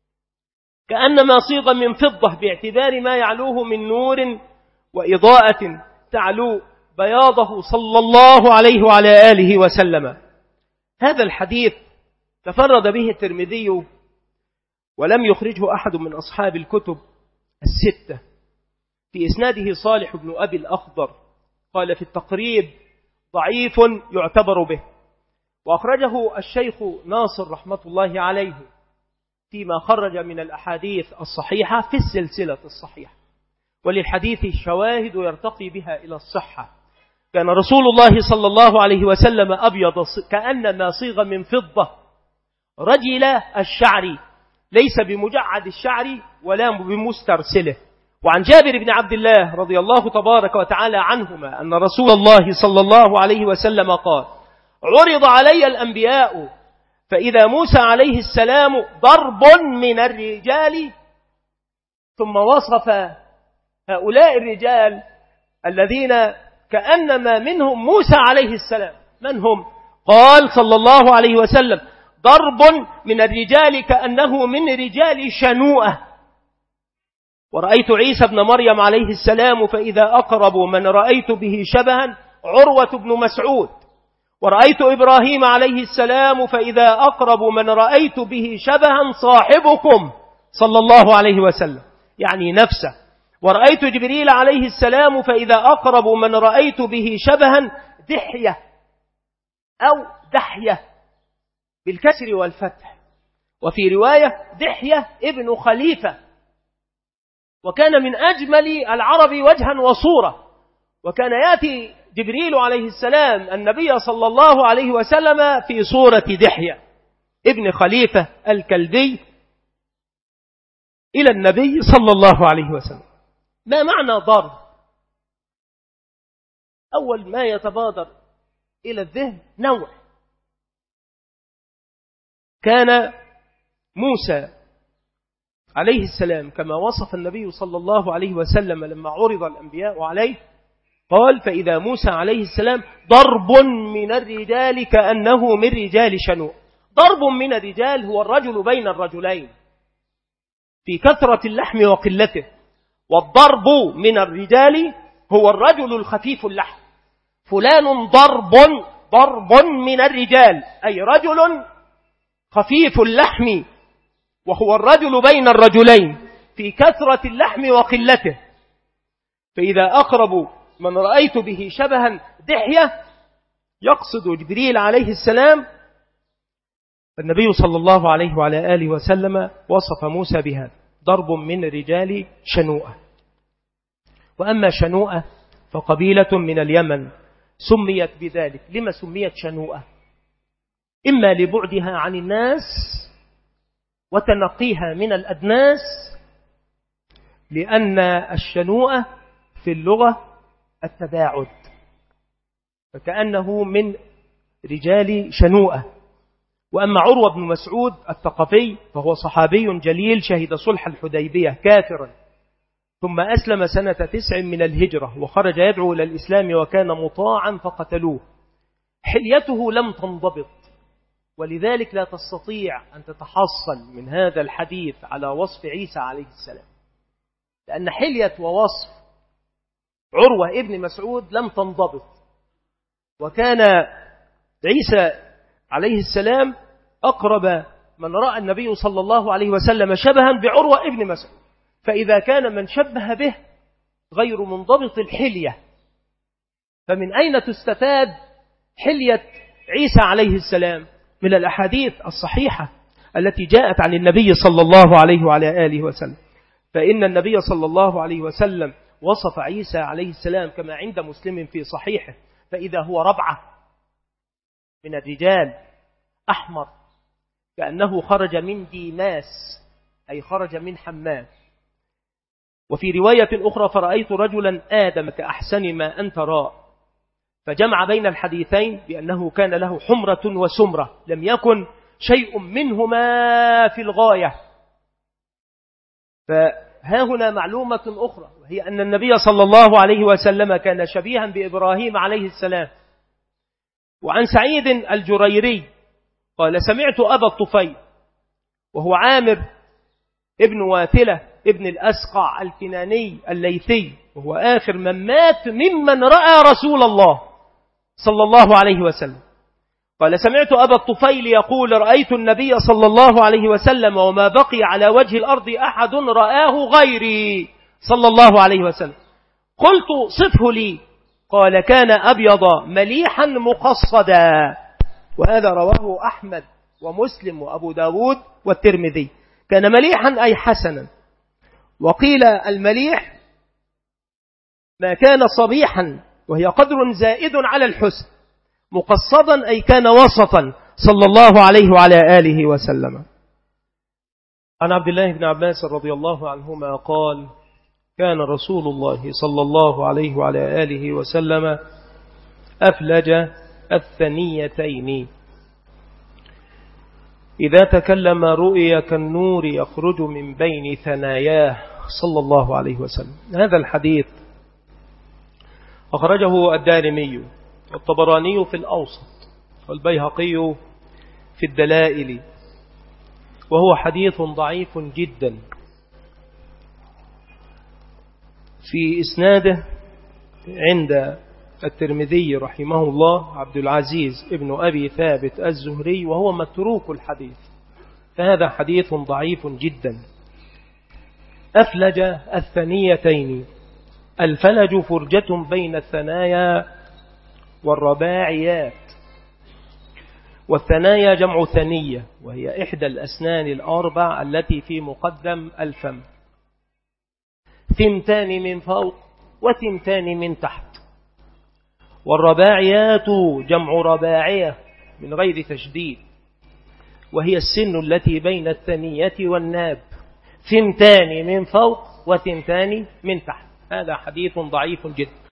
كأنما صيغ من فضة باعتبار ما يعلوه من نور وإضاءة تعلو بياضه صلى الله عليه وعلى آله وسلم. هذا الحديث تفرد به الترمذي ولم يخرجه أحد من أصحاب الكتب الستة. في إسناده صالح بن أبي الأخضر، قال في التقريب: ضعيف يعتبر به. وأخرجه الشيخ ناصر رحمة الله عليه فيما خرج من الأحاديث الصحيحة في السلسلة الصحيحة، وللحديث شواهد يرتقي بها إلى الصحة. كان رسول الله صلى الله عليه وسلم أبيض كأنما صيغ من فضة رجل الشعر، ليس بمجعد الشعر ولا بمسترسله. وعن جابر بن عبد الله رضي الله تبارك وتعالى عنهما أن رسول الله صلى الله عليه وسلم قال: عرض علي الأنبياء فإذا موسى عليه السلام ضرب من الرجال، ثم وصف هؤلاء الرجال الذين كأنما منهم موسى عليه السلام. من هم؟ قال صلى الله عليه وسلم: ضرب من الرجال كأنه من رجال شنوءة. ورأيت عيسى بن مريم عليه السلام فإذا أقرب من رأيت به شبها عروة بن مسعود. ورأيت إبراهيم عليه السلام فإذا أقرب من رأيت به شبها صاحبكم صلى الله عليه وسلم، يعني نفسه. ورأيت جبريل عليه السلام فإذا أقرب من رأيت به شبها دحية أو دحية بالكسر والفتح، وفي رواية دحية ابن خليفة، وكان من أجمل العرب وجها وصورة. وكان يأتي جبريل عليه السلام النبي صلى الله عليه وسلم في صورة دحية ابن خليفة الكلبي إلى النبي صلى الله عليه وسلم. ما معنى ضرب؟ أول ما يتبادر إلى الذهن نوع. كان موسى عليه السلام كما وصف النبي صلى الله عليه وسلم لما عرض الأنبياء عليه، قال: فإذا موسى عليه السلام ضرب من الرجال كأنه من رجال شنوء. ضرب من الرجال هو الرجل بين الرجلين في كثرة اللحم وقلته، والضرب من الرجال هو الرجل الخفيف اللحم. فلان ضرب من الرجال، أي رجل خفيف اللحم، وهو الرجل بين الرجلين في كثرة اللحم وقلته. فإذا أقرب من رأيت به شبها دحية يقصد جبريل عليه السلام. النبي صلى الله عليه وعلى آله وسلم وصف موسى بهذا: ضرب من رجال شنوءة. وأما شنوءة فقبيلة من اليمن سميت بذلك. لما سميت شنوءة؟ إما لبعدها عن الناس وتنقيها من الأدناس، لأن الشنوءة في اللغة التباعد، فكأنه من رجال شنوءة. وأما عروة بن مسعود الثقفي فهو صحابي جليل شهد صلح الحديبية كافرا، ثم أسلم سنة 9 من الهجرة، وخرج يدعو إلى الإسلام وكان مطاعا فقتلوه. حليته لم تنضبط، ولذلك لا تستطيع أن تتحصل من هذا الحديث على وصف عيسى عليه السلام، لأن حلية ووصف عروة ابن مسعود لم تنضبط. وكان عيسى عليه السلام أقرب من رأى النبي صلى الله عليه وسلم شبها بعروة ابن مسعود، فإذا كان من شبه به غير منضبط الحلية، فمن أين تستفاد حلية عيسى عليه السلام؟ من الأحاديث الصحيحة التي جاءت عن النبي صلى الله عليه وعلى آله وسلم. فإن النبي صلى الله عليه وسلم وصف عيسى عليه السلام كما عند مسلم في صحيحه: فإذا هو ربعة من الرجال أحمر كأنه خرج من ديماس، أي خرج من حمام. وفي رواية أخرى: فرأيت رجلا آدم كأحسن ما أنت راء، فجمع بين الحديثين بأنه كان له حمرة وسمرة، لم يكن شيء منهما في الغاية. فها هنا معلومة أخرى، وهي أن النبي صلى الله عليه وسلم كان شبيها بإبراهيم عليه السلام. وعن سعيد الجريري قال: سمعت أبا الطفيل وهو عامر ابن واثلة ابن الأسقع الكناني الليثي، وهو آخر من مات ممن رأى رسول الله صلى الله عليه وسلم. قال: سمعت أبا الطفيل يقول: رأيت النبي صلى الله عليه وسلم وما بقي على وجه الأرض أحد رآه غيري صلى الله عليه وسلم. قلت: صفه لي. قال: كان أبيض مليحا مقصدا. وهذا رواه أحمد ومسلم وأبو داود والترمذي. كان مليحا أي حسنا. وقيل المليح ما كان صبيحا، وهي قدر زائد على الحسن. مقصدا أي كان وسطا صلى الله عليه وعلى آله وسلم. عن عبد الله بن عباس رضي الله عنهما قال: كان رسول الله صلى الله عليه وعلى آله وسلم أفلج الثنيتين، إذا تكلم رؤيا كالنور يخرج من بين ثناياه صلى الله عليه وسلم. هذا الحديث أخرجه الدارمي والطبراني في الأوسط والبيهقي في الدلائل، وهو حديث ضعيف جدا. في إسناده عند الترمذي رحمه الله عبد العزيز ابن أبي ثابت الزهري، وهو متروك الحديث، فهذا حديث ضعيف جدا. أفلج الثنيتين، الفلج فرجة بين الثنايا والرباعيات، والثنايا جمع ثنية، وهي إحدى الأسنان الأربع التي في مقدم الفم، ثنتان من فوق وثنتان من تحت. والرباعيات جمع رباعية من غير تشديد، وهي السن التي بين الثنية والناب، ثنتان من فوق وثنتان من تحت. هذا حديث ضعيف جدا.